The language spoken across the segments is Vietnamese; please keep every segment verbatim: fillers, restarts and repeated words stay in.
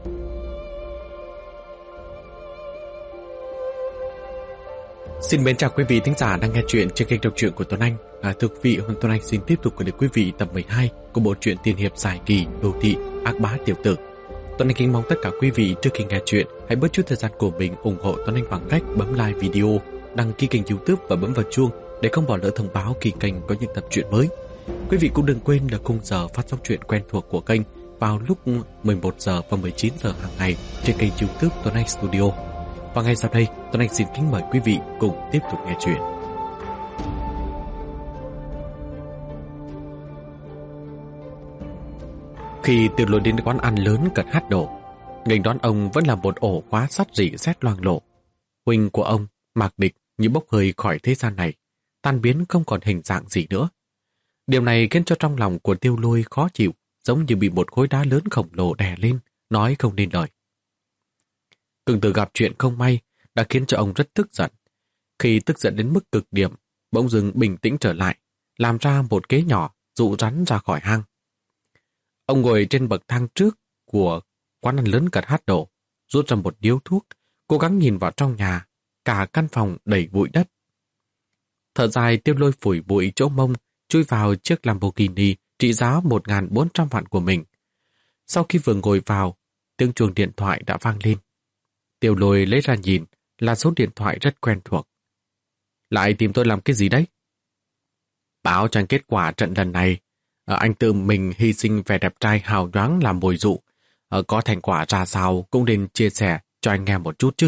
Xin mến chào quý vị thính giả đang nghe chuyện trên kênh đọc truyện của Tuấn Anh. À, thưa quý vị, hôm Tuấn Anh xin tiếp tục gửi đến quý vị tập mười hai của bộ truyện tiên hiệp dài kỳ Đô thị Ác Bá Tiểu Tử. Tuấn Anh kính mong tất cả quý vị trước khi nghe chuyện hãy bớt chút thời gian của mình ủng hộ Tuấn Anh bằng cách bấm like video, đăng ký kênh YouTube và bấm vào chuông để không bỏ lỡ thông báo khi kênh có những tập truyện mới. Quý vị cũng đừng quên là khung giờ phát sóng truyện quen thuộc của kênh vào lúc mười một giờ và mười chín giờ hàng ngày trên kênh YouTube Tuấn Anh Studio. Và ngay sau đây, Tuấn Anh xin kính mời quý vị cùng tiếp tục nghe chuyện. Khi Tiêu Lôi đến quán ăn lớn cận hát đổ, nghênh đón ông vẫn là một ổ khóa sắt rỉ sét loang lổ. Huynh của ông, Mạc Địch, như bốc hơi khỏi thế gian này, tan biến không còn hình dạng gì nữa. Điều này khiến cho trong lòng của Tiêu Lôi khó chịu, giống như bị một khối đá lớn khổng lồ đè lên, nói không nên lời. Cưng từ gặp chuyện không may đã khiến cho ông rất tức giận. Khi tức giận đến mức cực điểm, bỗng dưng bình tĩnh trở lại, làm ra một kế nhỏ dụ rắn ra khỏi hang. Ông ngồi trên bậc thang trước của quán ăn lớn cật hát đổ, rút ra một điếu thuốc, cố gắng nhìn vào trong nhà, cả căn phòng đầy bụi đất. Thở dài, Tiêu Lôi phủi bụi chỗ mông, chui vào chiếc Lamborghini trị giá một nghìn bốn trăm vạn của mình. Sau khi vừa ngồi vào, tiếng chuông điện thoại đã vang lên. Tiêu Lôi lấy ra nhìn, là số điện thoại rất quen thuộc. Lại tìm tôi làm cái gì đấy? Báo cho anh kết quả trận lần này. Anh tự mình hy sinh vẻ đẹp trai hào nhoáng làm mồi dụ. Có thành quả ra sao cũng nên chia sẻ cho anh nghe một chút chứ.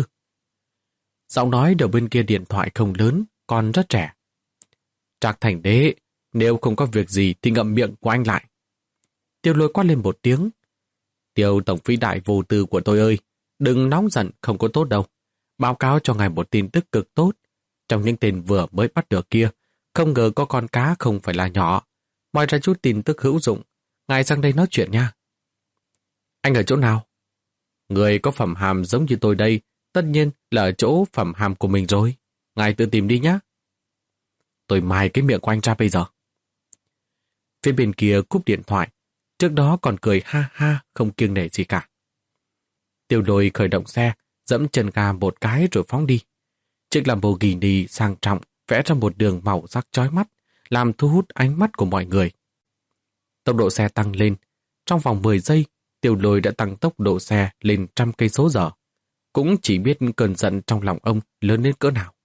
Giọng nói đầu bên kia điện thoại không lớn, còn rất trẻ. Trạc Thành Đế, nếu không có việc gì thì ngậm miệng của anh lại. Tiêu Lôi quát lên một tiếng. Tiêu tổng vĩ đại vô tư của tôi ơi, đừng nóng giận, không có tốt đâu. Báo cáo cho ngài một tin tức cực tốt. Trong những tên vừa mới bắt được kia, không ngờ có con cá không phải là nhỏ. Moi ra chút tin tức hữu dụng. Ngài sang đây nói chuyện nha. Anh ở chỗ nào? Người có phẩm hàm giống như tôi đây, tất nhiên là ở chỗ phẩm hàm của mình rồi. Ngài tự tìm đi nhé. Tôi mài cái miệng của anh ra bây giờ. Phía bên kia cúp điện thoại, trước đó còn cười ha ha không kiêng nể gì cả. Tiêu Lôi khởi động xe, dẫm chân ga một cái rồi phóng đi. Chiếc Lamborghini sang trọng vẽ ra một đường màu sắc chói mắt, làm thu hút ánh mắt của mọi người. Tốc độ xe tăng lên. Trong vòng mười giây, Tiêu Lôi đã tăng tốc độ xe lên trăm cây số giờ. Cũng chỉ biết cơn giận trong lòng ông lớn đến cỡ nào.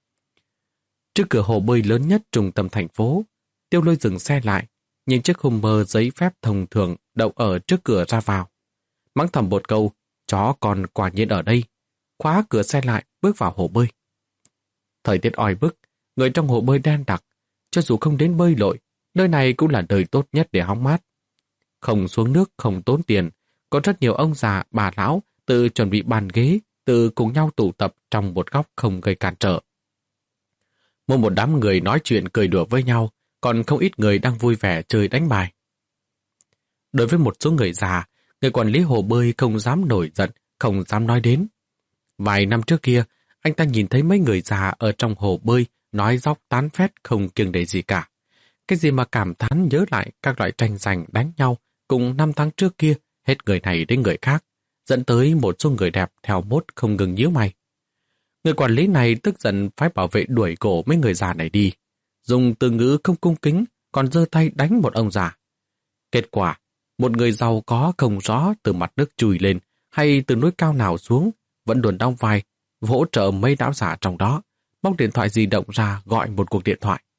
Trước cửa hồ bơi lớn nhất trung tâm thành phố, Tiêu Lôi dừng xe lại, nhìn chiếc Hummer giấy phép thông thường đậu ở trước cửa ra vào. Mắng thầm một câu, chó còn quả nhiên ở đây. Khóa cửa xe lại, bước vào hồ bơi. Thời tiết oi bức, người trong hồ bơi đen đặc. Cho dù không đến bơi lội, nơi này cũng là nơi tốt nhất để hóng mát. Không xuống nước, không tốn tiền. Có rất nhiều ông già, bà lão tự chuẩn bị bàn ghế, tự cùng nhau tụ tập trong một góc không gây cản trở. Một một đám người nói chuyện cười đùa với nhau, còn không ít người đang vui vẻ chơi đánh bài. Đối với một số người già, người quản lý hồ bơi không dám nổi giận, không dám nói đến. Vài năm trước kia, anh ta nhìn thấy mấy người già ở trong hồ bơi nói dóc tán phét không kiêng nể gì cả. Cái gì mà cảm thán nhớ lại các loại tranh giành đánh nhau cùng năm tháng trước kia, hết người này đến người khác, dẫn tới một số người đẹp theo mốt không ngừng nhíu mày. Người quản lý này tức giận phải bảo vệ đuổi cổ mấy người già này đi, dùng từ ngữ không cung kính, còn giơ tay đánh một ông già. Kết quả, một người giàu có không rõ từ mặt nước chui lên hay từ núi cao nào xuống, vẫn luôn đóng vai, hỗ trợ mấy lão giả trong đó, móc điện thoại di động ra gọi một cuộc điện thoại.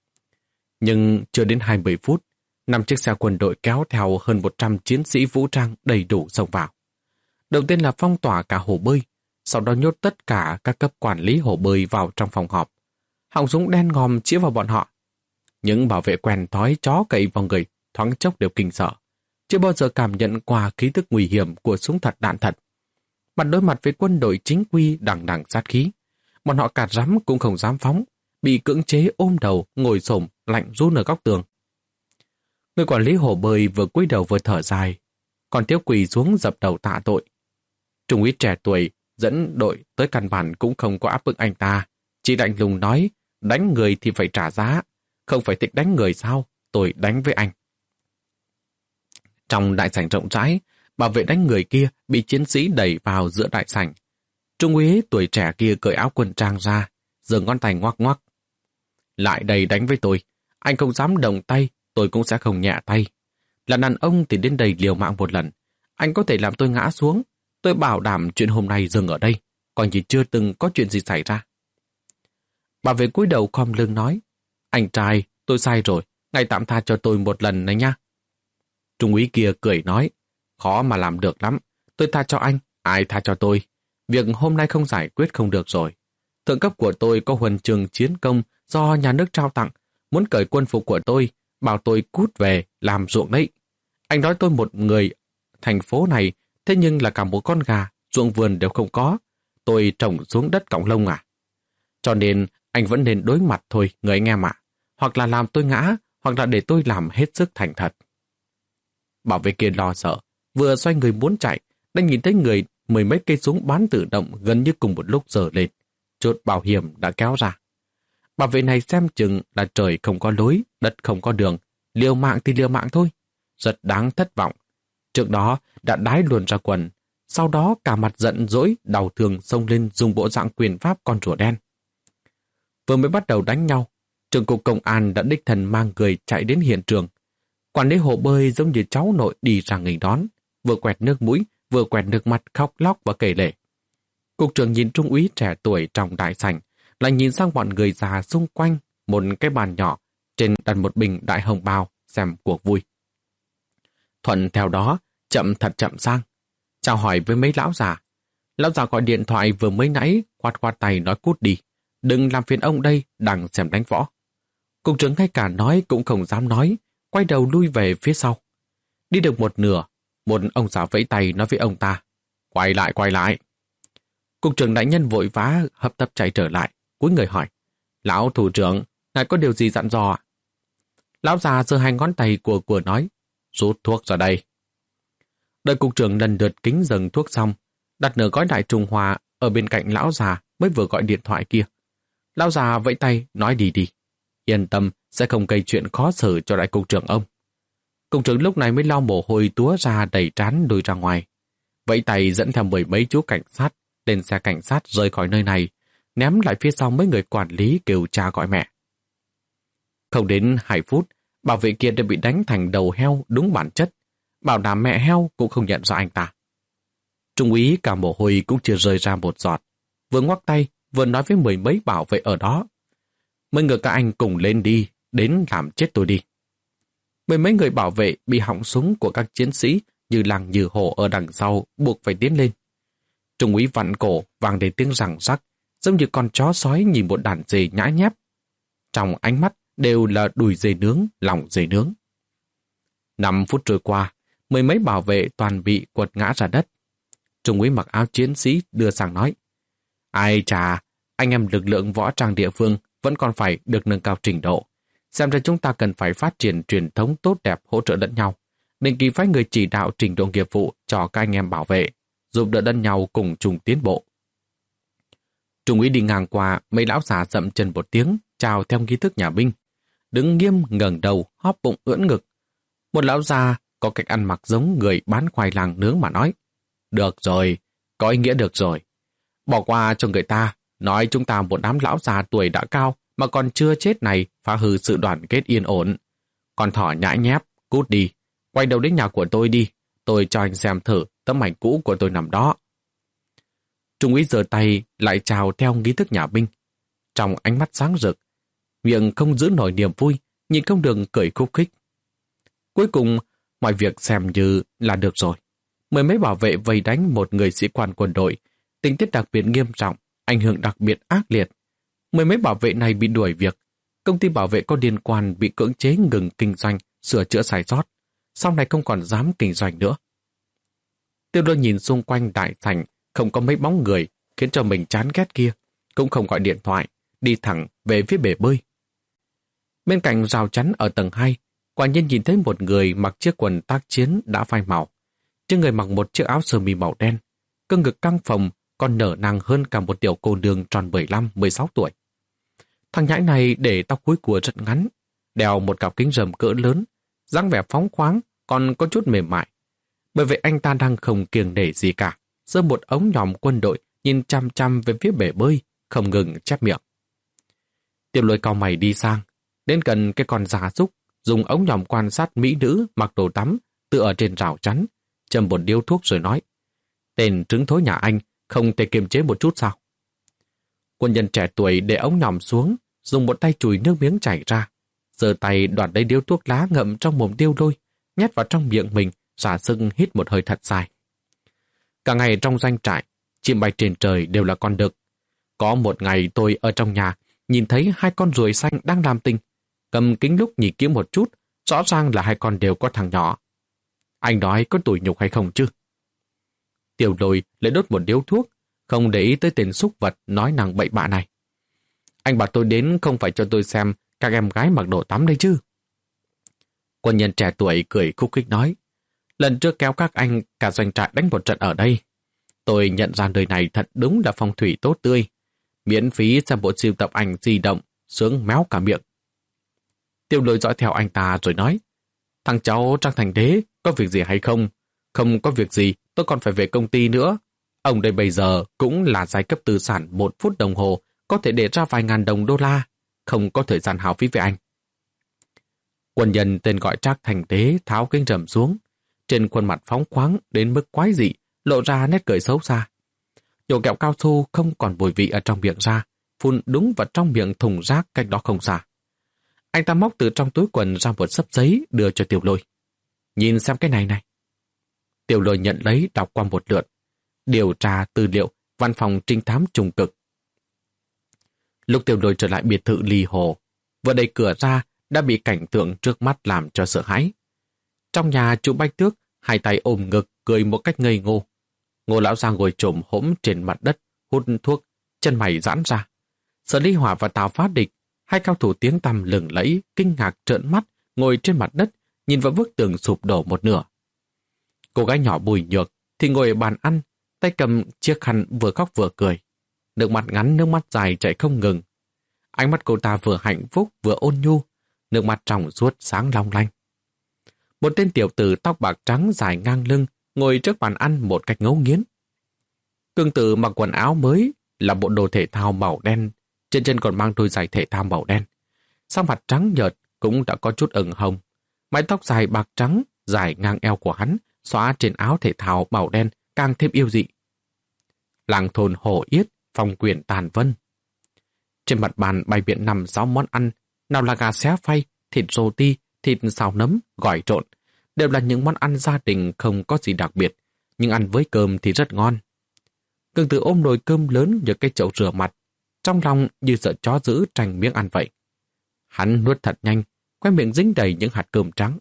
Nhưng chưa đến hai mươi phút, năm chiếc xe quân đội kéo theo hơn một trăm chiến sĩ vũ trang đầy đủ xông vào. Đầu tiên là phong tỏa cả hồ bơi, sau đó nhốt tất cả các cấp quản lý hồ bơi vào trong phòng họp. Họng súng đen ngòm chĩa vào bọn họ. Những bảo vệ quen thói chó cậy vào người thoáng chốc đều kinh sợ, chưa bao giờ cảm nhận qua khí tức nguy hiểm của súng thật đạn thật. Mặt đối mặt với quân đội chính quy đằng đằng sát khí, bọn họ cạt rắm cũng không dám phóng, bị cưỡng chế ôm đầu, ngồi xổm lạnh run ở góc tường. Người quản lý hồ bơi vừa cúi đầu vừa thở dài, còn Tiếu quỳ xuống dập đầu tạ tội. Trung úy trẻ tuổi dẫn đội tới căn bản cũng không có áp bức anh ta, chỉ lạnh lùng nói, đánh người thì phải trả giá, không phải thích đánh người sao, tôi đánh với anh. Trong đại sảnh rộng rãi, bảo vệ đánh người kia bị chiến sĩ đẩy vào giữa đại sảnh. Trung úy tuổi trẻ kia cởi áo quân trang ra, giơ ngón tay ngoắc ngoắc. Lại đây đánh với tôi, anh không dám động tay, tôi cũng sẽ không nhẹ tay. Là đàn ông thì đến đây liều mạng một lần, anh có thể làm tôi ngã xuống, tôi bảo đảm chuyện hôm nay dừng ở đây, còn chỉ chưa từng có chuyện gì xảy ra. Bảo vệ cúi đầu khom lưng nói, anh trai, tôi sai rồi, ngài tạm tha cho tôi một lần này nha. Trung úy kia cười nói, khó mà làm được lắm, tôi tha cho anh, ai tha cho tôi. Việc hôm nay không giải quyết không được rồi. Thượng cấp của tôi có huân chương chiến công do nhà nước trao tặng, muốn cởi quân phục của tôi, bảo tôi cút về làm ruộng đấy. Anh nói tôi một người thành phố này, thế nhưng là cả một con gà, ruộng vườn đều không có. Tôi trồng xuống đất cọng lông à? Cho nên anh vẫn nên đối mặt thôi, người anh em ạ. Hoặc là làm tôi ngã, hoặc là để tôi làm hết sức thành thật. Bảo vệ kia lo sợ, vừa xoay người muốn chạy, đã nhìn thấy người mười mấy cây súng bắn tự động gần như cùng một lúc giở lên. Chốt bảo hiểm đã kéo ra. Bảo vệ này xem chừng là trời không có lối, đất không có đường, liều mạng thì liều mạng thôi. Rất đáng thất vọng. Trước đó đã đái luôn ra quần, sau đó cả mặt giận dỗi, đau thương xông lên dùng bộ dạng quyền pháp con rùa đen. Vừa mới bắt đầu đánh nhau, trưởng cục công an đã đích thân mang người chạy đến hiện trường. Quản lý hồ bơi giống như cháu nội đi ra nghênh đón, vừa quẹt nước mũi, vừa quẹt nước mặt khóc lóc và kể lể. Cục trưởng nhìn trung úy trẻ tuổi trong đại sảnh, lại nhìn sang bọn người già xung quanh, một cái bàn nhỏ, trên đặt một bình đại hồng bao, xem cuộc vui. Thuận theo đó, chậm thật chậm sang, chào hỏi với mấy lão già. Lão già gọi điện thoại vừa mới nãy, khoát khoát tay nói cút đi, đừng làm phiền ông đây, đang xem đánh võ. Cục trưởng ngay cả nói cũng không dám nói, quay đầu lui về phía sau. Đi được một nửa, một ông già vẫy tay nói với ông ta, quay lại, quay lại. Cục trưởng đại nhân vội vã hấp tấp chạy trở lại, cúi người hỏi, lão thủ trưởng, ngài có điều gì dặn dò ạ? Lão già giơ hai ngón tay của của nói, rút thuốc ra đây. Đợi cục trưởng lần lượt kính dâng thuốc xong, đặt nửa gói đại Trung Hoa ở bên cạnh lão già mới vừa gọi điện thoại kia. Lão già vẫy tay nói đi đi, yên tâm sẽ không gây chuyện khó xử cho đại cục trưởng ông. Cục trưởng lúc này mới lau mồ hôi túa ra đầy trán đuổi ra ngoài, vẫy tay dẫn theo mười mấy chú cảnh sát lên xe cảnh sát rời khỏi nơi này, ném lại phía sau mấy người quản lý kêu cha gọi mẹ. Không đến hai phút, bảo vệ kia đã bị đánh thành đầu heo đúng bản chất, bảo đảm mẹ heo cũng không nhận ra anh ta. Trung úy cả mồ hôi cũng chưa rơi ra một giọt, vừa ngoắc tay vừa nói với mười mấy bảo vệ ở đó, mấy người các anh cùng lên đi, đến làm chết tôi đi. Mười mấy người bảo vệ bị họng súng của các chiến sĩ như làng như hổ ở đằng sau buộc phải tiến lên. Trung úy vặn cổ vang đến tiếng răng rắc, giống như con chó sói nhìn một đàn dê nhã nhép. Trong ánh mắt đều là đùi dê nướng, lòng dê nướng. Năm phút trôi qua, mười mấy bảo vệ toàn bị quật ngã ra đất. Trung úy mặc áo chiến sĩ đưa sang nói, ai chà, anh em lực lượng võ trang địa phương vẫn còn phải được nâng cao trình độ. Xem ra chúng ta cần phải phát triển truyền thống tốt đẹp hỗ trợ lẫn nhau, định kỳ phái người chỉ đạo trình độ nghiệp vụ cho các anh em bảo vệ, giúp đỡ lẫn nhau cùng chung tiến bộ. Trung úy đi ngang qua, mấy lão già dậm chân một tiếng, chào theo nghi thức nhà binh, đứng nghiêm ngẩng đầu, hóp bụng ưỡn ngực. Một lão già có cách ăn mặc giống người bán khoai lang nướng mà nói, được rồi, có ý nghĩa được rồi. Bỏ qua cho người ta, nói chúng ta một đám lão già tuổi đã cao mà còn chưa chết này phá hư sự đoàn kết yên ổn. Con thỏ nhãi nhép, cút đi, quay đầu đến nhà của tôi đi, tôi cho anh xem thử tấm ảnh cũ của tôi nằm đó. Trung úy giơ tay lại chào theo nghi thức nhà binh. Trong ánh mắt sáng rực, miệng không giữ nổi niềm vui, nhìn không được cười khúc khích. Cuối cùng, mọi việc xem như là được rồi. Mười mấy bảo vệ vây đánh một người sĩ quan quân đội, tình tiết đặc biệt nghiêm trọng, ảnh hưởng đặc biệt ác liệt. Mười mấy bảo vệ này bị đuổi việc, công ty bảo vệ có liên quan bị cưỡng chế ngừng kinh doanh, sửa chữa sai sót, sau này không còn dám kinh doanh nữa. Tiêu Đôi nhìn xung quanh đại sảnh không có mấy bóng người, khiến cho mình chán ghét kia, cũng không gọi điện thoại, đi thẳng về phía bể bơi. Bên cạnh rào chắn ở tầng hai, quả nhiên nhìn thấy một người mặc chiếc quần tác chiến đã phai màu. Trên người mặc một chiếc áo sơ mi màu đen, cơ ngực căng phồng, còn nở nang hơn cả một tiểu cô nương tròn mười lăm mười sáu tuổi. Thằng nhãi này để tóc cuối cua rất ngắn, đeo một cặp kính râm cỡ lớn, dáng vẻ phóng khoáng, còn có chút mềm mại. Bởi vậy anh ta đang không kiêng nể gì cả, giơ một ống nhòm quân đội nhìn chăm chăm về phía bể bơi, không ngừng chép miệng. Tiểu Lôi cau mày đi sang, đến gần cái con già súc, dùng ống nhòm quan sát mỹ nữ mặc đồ tắm, tựa ở trên rào chắn, châm một điếu thuốc rồi nói, tên trứng thối nhà anh không thể kiềm chế một chút sao? Quân nhân trẻ tuổi để ống nhòm xuống, dùng một tay chùi nước miếng chảy ra, giơ tay đoạt lấy điếu thuốc lá ngậm trong mồm Tiêu Lôi, nhét vào trong miệng mình, giả sưng hít một hơi thật dài. Cả ngày trong doanh trại, chim bay trên trời đều là con đực. Có một ngày tôi ở trong nhà, nhìn thấy hai con ruồi xanh đang làm tình, cầm kính lúc nhìn kỹ một chút, rõ ràng là hai con đều có thằng nhỏ. Anh nói có tủi nhục hay không chứ? Tiểu Lôi lại đốt một điếu thuốc, không để ý tới tên súc vật nói năng bậy bạ này. Anh bảo tôi đến không phải cho tôi xem các em gái mặc đồ tắm đây chứ. Quân nhân trẻ tuổi cười khúc khích nói, lần trước kéo các anh cả doanh trại đánh một trận ở đây. Tôi nhận ra nơi này thật đúng là phong thủy tốt tươi. Miễn phí xem bộ sưu tập ảnh di động, sướng méo cả miệng. Tiêu Lôi dõi theo anh ta rồi nói, thằng cháu Trang Thành Đế có việc gì hay không? Không có việc gì, tôi còn phải về công ty nữa. Ông đây bây giờ cũng là giai cấp tư sản một phút đồng hồ, có thể để ra vài ngàn đồng đô la, không có thời gian hao phí với anh. Quân nhân tên gọi Trác Thành Đế tháo kính rầm xuống, trên khuôn mặt phóng khoáng đến mức quái dị, lộ ra nét cười xấu xa. Nhổ kẹo cao su không còn mùi vị ở trong miệng ra, phun đúng vào trong miệng thùng rác cách đó không xa. Anh ta móc từ trong túi quần ra một xấp giấy đưa cho Tiểu Lôi. Nhìn xem cái này này. Tiểu Lôi nhận lấy đọc qua một lượt. Điều tra tư liệu, văn phòng trinh thám trùng cực. Lúc Tiểu Lôi trở lại biệt thự Ly Hồ, vừa đẩy cửa ra đã bị cảnh tượng trước mắt làm cho sợ hãi. Trong nhà chú Bách Tước, hai tay ôm ngực, cười một cách ngây ngô. Ngô lão già ngồi trồm hổm trên mặt đất, hút thuốc, chân mày giãn ra. Sở Ly Hỏa và Tào Phát Địch, hai cao thủ tiếng tăm lừng lẫy, kinh ngạc trợn mắt, ngồi trên mặt đất, nhìn vào bức tường sụp đổ một nửa. Cô gái nhỏ Bùi Nhược thì ngồi ở bàn ăn, tay cầm chiếc khăn vừa khóc vừa cười. Nước mắt ngắn, nước mắt dài chảy không ngừng. Ánh mắt cô ta vừa hạnh phúc vừa ôn nhu, nước mắt trong suốt sáng long lanh. Một tên tiểu tử tóc bạc trắng dài ngang lưng ngồi trước bàn ăn một cách ngấu nghiến. Cương tử mặc quần áo mới là bộ đồ thể thao màu đen, trên chân còn mang đôi giày thể thao màu đen. Sau mặt trắng nhợt cũng đã có chút ửng hồng. Mái tóc dài bạc trắng dài ngang eo của hắn xóa trên áo thể thao màu đen càng thêm yêu dị. Làng thôn Hồ Yết, phong quyền tàn vân. Trên mặt bàn bày biện năm sáu món ăn, nào là gà xé phay, thịt rô ti, thịt xào nấm, gỏi trộn, đều là những món ăn gia đình không có gì đặc biệt, nhưng ăn với cơm thì rất ngon. Cương Tử ôm nồi cơm lớn như cái chậu rửa mặt, trong lòng như sợ chó dữ tranh miếng ăn vậy. Hắn nuốt thật nhanh, khoe miệng dính đầy những hạt cơm trắng.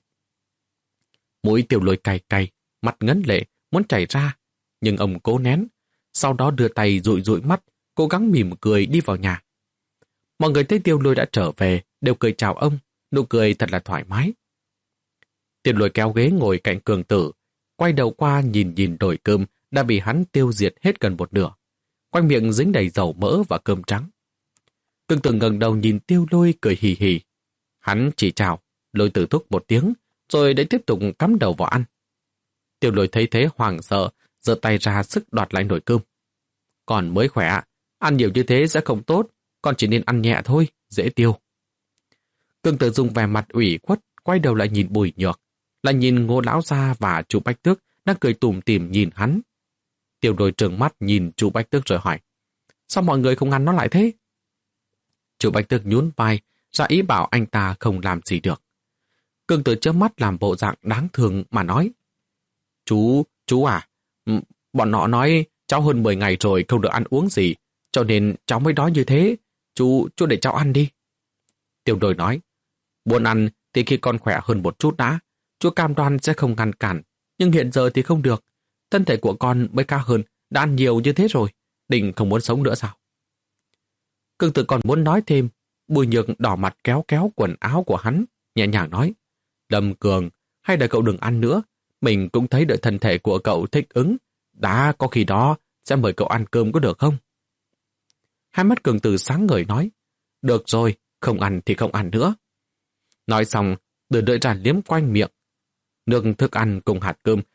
Mũi Tiểu Lôi cay cay, mặt ngấn lệ, muốn chảy ra, nhưng ông cố nén, sau đó đưa tay dụi dụi mắt, cố gắng mỉm cười đi vào nhà. Mọi người thấy Tiểu Lôi đã trở về, đều cười chào ông, nụ cười thật là thoải mái. Tiểu Lôi kéo ghế ngồi cạnh Cường Tử, quay đầu qua nhìn nhìn nồi cơm đã bị hắn tiêu diệt hết gần một nửa, quanh miệng dính đầy dầu mỡ và cơm trắng. Cường Tử ngẩng đầu nhìn Tiểu Lôi cười hì hì. Hắn chỉ chào, Lôi Tử thúc một tiếng, rồi để tiếp tục cắm đầu vào ăn. Tiểu Lôi thấy thế hoảng sợ, giơ tay ra sức đoạt lại nồi cơm. Còn mới khỏe, ăn nhiều như thế sẽ không tốt, con chỉ nên ăn nhẹ thôi, dễ tiêu. Cường Tử dùng vẻ mặt ủy khuất, quay đầu lại nhìn Bùi Nhược, lại nhìn Ngô lão gia và chú Bách Tước đang cười tủm tỉm nhìn hắn. Tiểu Lôi trừng mắt nhìn chú Bách Tước rồi hỏi, sao mọi người không ngăn nó lại thế? Chú Bách Tước nhún vai, ra ý bảo anh ta không làm gì được. Cường Tử chớp mắt làm bộ dạng đáng thương mà nói, Chú, chú à, bọn họ nói cháu hơn mười ngày rồi không được ăn uống gì, cho nên cháu mới đói như thế. Chú, chú để cháu ăn đi. Tiểu Lôi nói, muốn ăn thì khi con khỏe hơn một chút đã, chú cam đoan sẽ không ngăn cản, nhưng hiện giờ thì không được. Thân thể của con mới cao hơn, đã ăn nhiều như thế rồi, định không muốn sống nữa sao? Cường Tử còn muốn nói thêm, Bùi Nhược đỏ mặt kéo kéo quần áo của hắn, nhẹ nhàng nói, Lâm Cường, hay để cậu đừng ăn nữa, mình cũng thấy đợi thân thể của cậu thích ứng, đã có khi đó sẽ mời cậu ăn cơm có được không? Hai mắt Cường Tử sáng ngời nói, được rồi, không ăn thì không ăn nữa. Nói xong, đưa đợi ra liếm quanh miệng. Nước thức ăn cùng hạt cơm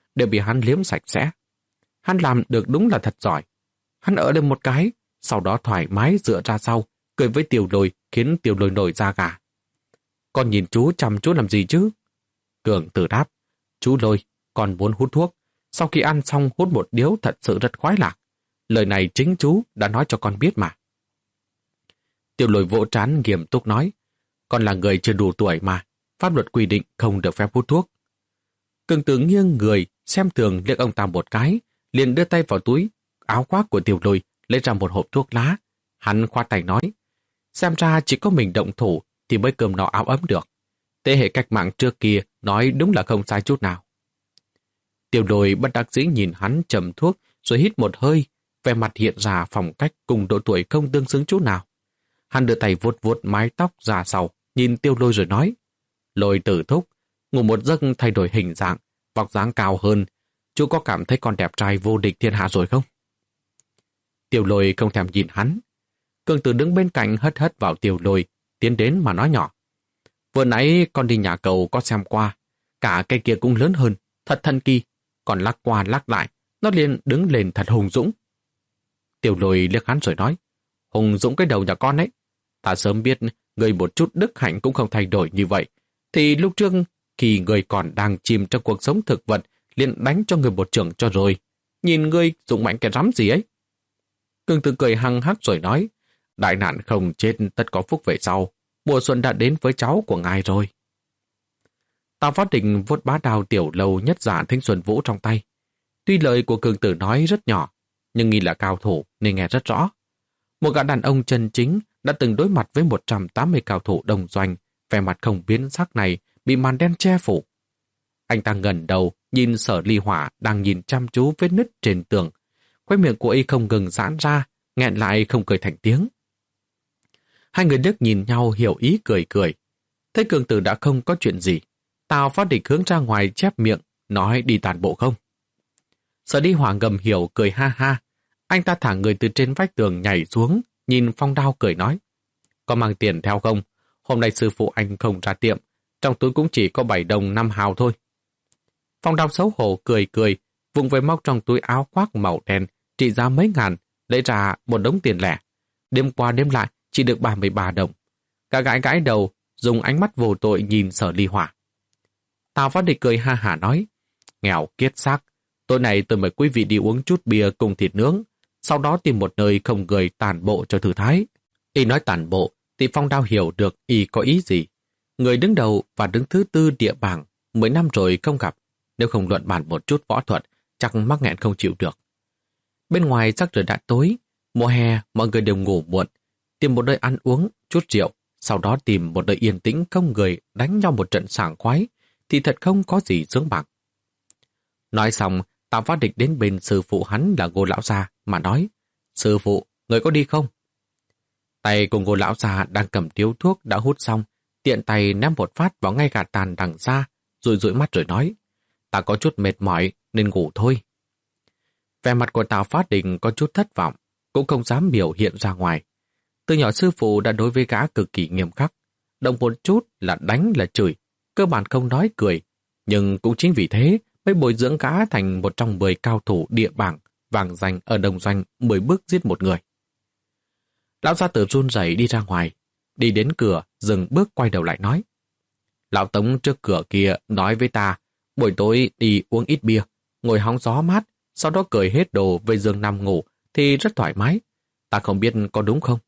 đều bị hắn liếm sạch sẽ. Hắn làm được đúng là thật giỏi. Hắn ở đây một cái, sau đó thoải mái dựa ra sau, cười với Tiểu Lôi khiến Tiểu Lôi nổi da gà. Con nhìn chú chăm chú làm gì chứ? Cường Tử đáp, chú Lôi, con muốn hút thuốc. Sau khi ăn xong hút một điếu thật sự rất khoái lạc. Lời này chính chú đã nói cho con biết mà. Tiểu Lôi vỗ trán nghiêm túc nói, con là người chưa đủ tuổi mà, pháp luật quy định không được phép hút thuốc. Cường Tử nghiêng người, xem thường liếc ông ta một cái, liền đưa tay vào túi áo khoác của Tiểu Lôi, lấy ra một hộp thuốc lá. Hắn khoa tay nói, xem ra chỉ có mình động thủ thì mới cơm no áo ấm được. Thế hệ cách mạng trước kia nói đúng là không sai chút nào. Tiểu Lôi bất đắc dĩ nhìn hắn chầm thuốc rồi hít một hơi, vẻ mặt hiện ra phong cách cùng độ tuổi không tương xứng chút nào. Hắn đưa tay vuốt vuốt mái tóc ra sau, nhìn Tiêu Lôi rồi nói, Lôi tử thúc, ngủ một giấc thay đổi hình dạng, vóc dáng cao hơn, chú có cảm thấy con đẹp trai vô địch thiên hạ rồi không? Tiểu Lôi không thèm nhìn hắn. Cường Tử đứng bên cạnh hất hất vào Tiểu Lôi, tiến đến mà nói nhỏ, vừa nãy con đi nhà cầu có xem qua, cả cây kia cũng lớn hơn, thật thần kỳ, còn lắc qua lắc lại, nó liền đứng lên thật hùng dũng. Tiểu Lôi liếc hắn rồi nói, hùng dũng cái đầu nhà con ấy, ta sớm biết người một chút đức hạnh cũng không thay đổi như vậy, thì lúc trước khi người còn đang chìm trong cuộc sống thực vật, liền đánh cho người một trưởng cho rồi, nhìn người dũng mạnh cái rắm gì ấy. Cường Tử cười hăng hắc rồi nói, đại nạn không chết tất có phúc về sau, mùa xuân đã đến với cháu của ngài rồi. Tào Phát Định vuốt bá đao tiểu lâu nhất giả Thính Xuân Vũ trong tay. Tuy lời của Cường Tử nói rất nhỏ, nhưng nghi là cao thủ nên nghe rất rõ. Một gã đàn ông chân chính đã từng đối mặt với một trăm tám mươi cao thủ đồng doanh, vẻ mặt không biến sắc này bị màn đen che phủ. Anh ta ngẩng đầu nhìn Sở Ly Hỏa đang nhìn chăm chú vết nứt trên tường. Khóe miệng của y không ngừng giãn ra, nghẹn lại không cười thành tiếng. Hai người liếc nhìn nhau hiểu ý cười cười. Thấy Cường Tử đã không có chuyện gì, Tào Phát Định hướng ra ngoài chép miệng, nói đi tàn bộ không. Sở Ly Hỏa ngầm hiểu cười ha ha. Anh ta thả người từ trên vách tường nhảy xuống, nhìn Phong Đao cười nói, có mang tiền theo không? Hôm nay sư phụ anh không ra tiệm, trong túi cũng chỉ có bảy đồng năm hào thôi. Phong Đao xấu hổ cười cười, vùng về móc trong túi áo khoác màu đen, trị giá mấy ngàn, lấy ra một đống tiền lẻ. Đêm qua đêm lại chỉ được ba mươi ba đồng. Cả gãi gãi đầu, dùng ánh mắt vô tội nhìn Sở Ly Hỏa. Tào Phát Định cười ha hả nói, nghèo kiết xác, tối nay tôi mời quý vị đi uống chút bia cùng thịt nướng, sau đó tìm một nơi không người tản bộ cho thử thái. Y nói tản bộ, thì Phong Đao hiểu được y có ý gì. Người đứng đầu và đứng thứ tư địa bảng, mười năm rồi không gặp, nếu không luận bàn một chút võ thuật, chắc mắc nghẹn không chịu được. Bên ngoài sắc trời đã tối, mùa hè mọi người đều ngủ muộn, tìm một nơi ăn uống, chút rượu, sau đó tìm một nơi yên tĩnh không người đánh nhau một trận sảng khoái, thì thật không có gì sướng bằng. Nói xong, Tào Phát Định đến bên sư phụ hắn là Ngô Lão Gia mà nói, sư phụ, người có đi không? Tay của Ngô Lão Gia đang cầm điếu thuốc đã hút xong, tiện tay ném một phát vào ngay gạt tàn đằng xa, rồi dụi mắt rồi nói, ta có chút mệt mỏi nên ngủ thôi. Vẻ mặt của Tào Phát Định có chút thất vọng, cũng không dám biểu hiện ra ngoài. Từ nhỏ sư phụ đã đối với gã cực kỳ nghiêm khắc, động một chút là đánh là chửi, cơ bản không nói cười, nhưng cũng chính vì thế mới bồi dưỡng gã thành một trong mười cao thủ địa bảng vàng danh ở đồng doanh mười bước giết một người. Lão gia tử run rẩy đi ra ngoài, đi đến cửa, dừng bước quay đầu lại nói, lão Tống trước cửa kia nói với ta, buổi tối đi uống ít bia, ngồi hóng gió mát, sau đó cởi hết đồ về giường nằm ngủ thì rất thoải mái. Ta không biết có đúng không?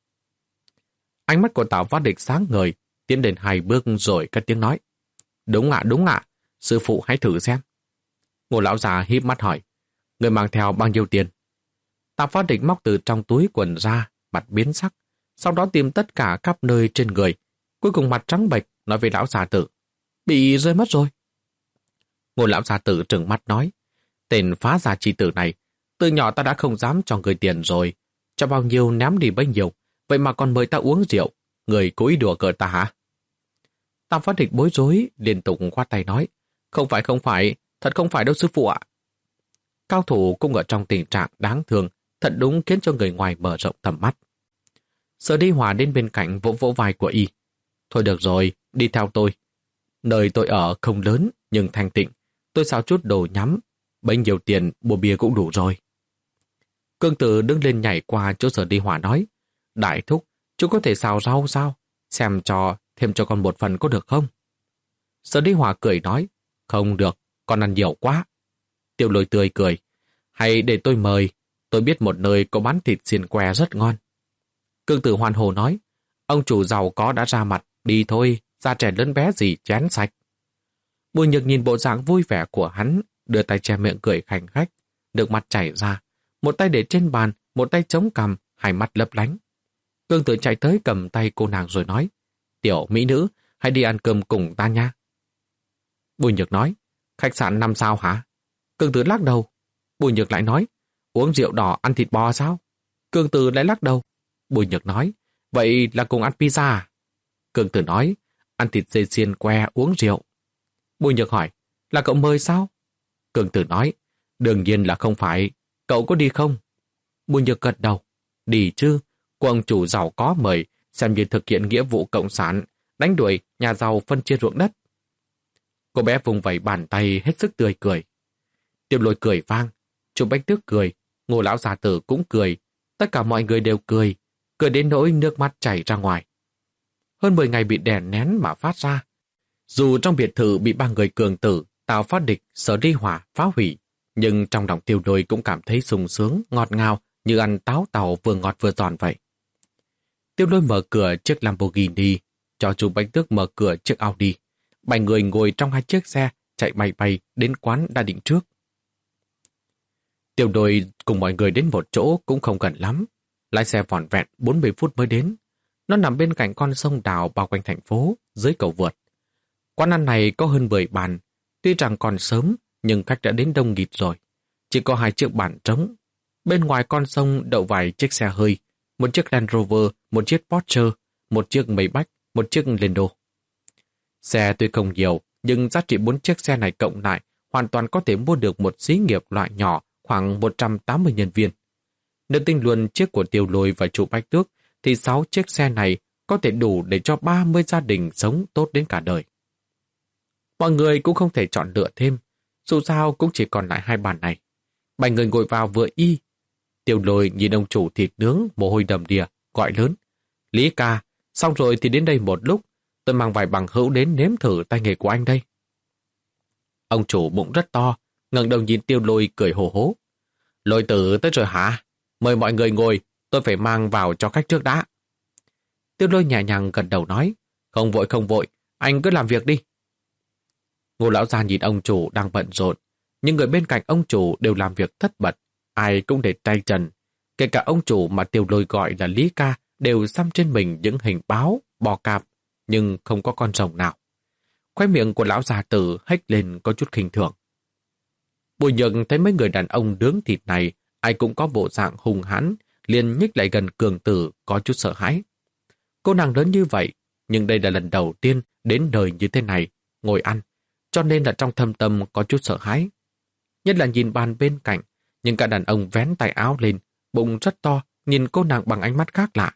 Ánh mắt của Tào Phát Định sáng ngời, tiến đến hai bước rồi cất tiếng nói, đúng ạ, đúng ạ, sư phụ hãy thử xem. Ngô lão già híp mắt hỏi, người mang theo bao nhiêu tiền? Tào Phát Định móc từ trong túi quần ra, mặt biến sắc, sau đó tìm tất cả khắp nơi trên người, cuối cùng mặt trắng bệch nói với lão già tử, bị rơi mất rồi. Ngô lão già tử trừng mắt nói, tên phá gia chi tử này, từ nhỏ ta đã không dám cho người tiền rồi, cho bao nhiêu ném đi bấy nhiêu, vậy mà còn mời ta uống rượu, người cố ý đùa cợt ta hả? Tào Phát Định bối rối, liên tục khoát tay nói, không phải không phải, thật không phải đâu sư phụ ạ. Cao thủ cũng ở trong tình trạng đáng thương, thật đúng khiến cho người ngoài mở rộng tầm mắt. Sở Ly Hỏa đến bên cạnh vỗ vỗ vai của y. Thôi được rồi, đi theo tôi. Nơi tôi ở không lớn nhưng thanh tịnh, tôi xào chút đồ nhắm, bấy nhiêu tiền mua bia cũng đủ rồi. Cương Tử đứng lên nhảy qua chỗ Sở Đi Hỏa nói, đại thúc, chú có thể xào rau sao? Xem cho, thêm cho con một phần có được không? Sở Đi Hỏa cười nói, không được, con ăn nhiều quá. Tiêu Lôi tươi cười, hay để tôi mời, tôi biết một nơi có bán thịt xiên que rất ngon. Cương Tử hoan hô nói, ông chủ giàu có đã ra mặt, đi thôi, già trẻ lớn bé gì chén sạch. Bùi Nhược nhìn bộ dạng vui vẻ của hắn, đưa tay che miệng cười khành khách, nước mắt chảy ra, một tay để trên bàn, một tay chống cằm, hai mắt lấp lánh. Cương Tử chạy tới cầm tay cô nàng rồi nói, tiểu mỹ nữ, hãy đi ăn cơm cùng ta nha. Bùi Nhược nói, khách sạn năm sao hả? Cương Tử lắc đầu. Bùi Nhược lại nói, uống rượu đỏ ăn thịt bò sao? Cương Tử lại lắc đầu. Bùi Nhược nói, vậy là cùng ăn pizza à? Cương Tử nói, ăn thịt dê xiên que uống rượu. Bùi Nhược hỏi, là cậu mời sao? Cương Tử nói, đương nhiên là không phải, cậu có đi không? Bùi Nhược gật đầu, đi chứ, ông chủ giàu có mời, xem như thực hiện nghĩa vụ cộng sản, đánh đuổi nhà giàu phân chia ruộng đất. Cô bé vùng vẫy bàn tay hết sức tươi cười. Tiêu Lôi cười vang, Chu Bách Tước cười, Ngô lão già tử cũng cười, tất cả mọi người đều cười, cười đến nỗi nước mắt chảy ra ngoài. Hơn mười ngày bị đè nén mà phát ra. Dù trong biệt thự bị ba người cường tử, Tào Phát Địch, Sở Đi Hỏa phá hủy, nhưng trong lòng Tiêu Lôi cũng cảm thấy sung sướng, ngọt ngào như ăn táo tàu vừa ngọt vừa giòn vậy. Tiêu Lôi mở cửa chiếc Lamborghini, cho Chu Bách Tước mở cửa chiếc Audi. Bảy người ngồi trong hai chiếc xe, chạy bay bay đến quán đã định trước. Tiêu Lôi cùng mọi người đến một chỗ cũng không gần lắm. Lái xe vỏn vẹn bốn mươi phút mới đến. Nó nằm bên cạnh con sông đào bao quanh thành phố, dưới cầu vượt. Quán ăn này có hơn mười bàn. Tuy rằng còn sớm, nhưng khách đã đến đông nghịt rồi. Chỉ có hai chiếc bàn trống. Bên ngoài con sông đậu vài chiếc xe hơi, một chiếc Land Rover, một chiếc Porsche, một chiếc Maybach, một chiếc Lendo. Xe tuy không nhiều, nhưng giá trị bốn chiếc xe này cộng lại hoàn toàn có thể mua được một xí nghiệp loại nhỏ khoảng một trăm tám mươi nhân viên. Nếu tính luôn chiếc của Tiêu Lôi và Chu Bách Tước, thì sáu chiếc xe này có thể đủ để cho ba mươi gia đình sống tốt đến cả đời. Mọi người cũng không thể chọn lựa thêm, dù sao cũng chỉ còn lại hai bàn này. Bảy người ngồi vào vừa y. Tiêu Lôi nhìn ông chủ thịt nướng mồ hôi đầm đìa, gọi lớn. Lý ca, xong rồi thì đến đây một lúc, tôi mang vài bằng hữu đến nếm thử tay nghề của anh đây. Ông chủ bụng rất to, ngẩng đầu nhìn Tiêu Lôi cười hồ hố. Lôi tử tới rồi hả? Mời mọi người ngồi, tôi phải mang vào cho khách trước đã. Tiêu Lôi nhẹ nhàng gật đầu nói, không vội không vội, anh cứ làm việc đi. Ngô lão già nhìn ông chủ đang bận rộn, nhưng người bên cạnh ông chủ đều làm việc thất bật, ai cũng để tay trần. Kể cả ông chủ mà Tiêu Lôi gọi là Lý ca đều xăm trên mình những hình báo, bò cạp, nhưng không có con rồng nào. Khóe miệng của lão già tử hếch lên có chút khinh thường. Bùi Nhược thấy mấy người đàn ông nướng thịt này, ai cũng có bộ dạng hung hãn, liền nhích lại gần Cường Tử có chút sợ hãi. Cô nàng lớn như vậy, nhưng đây là lần đầu tiên đến nơi như thế này, ngồi ăn, cho nên là trong thâm tâm có chút sợ hãi. Nhất là nhìn bàn bên cạnh, nhưng cả đàn ông vén tay áo lên, bụng rất to, nhìn cô nàng bằng ánh mắt khác lạ.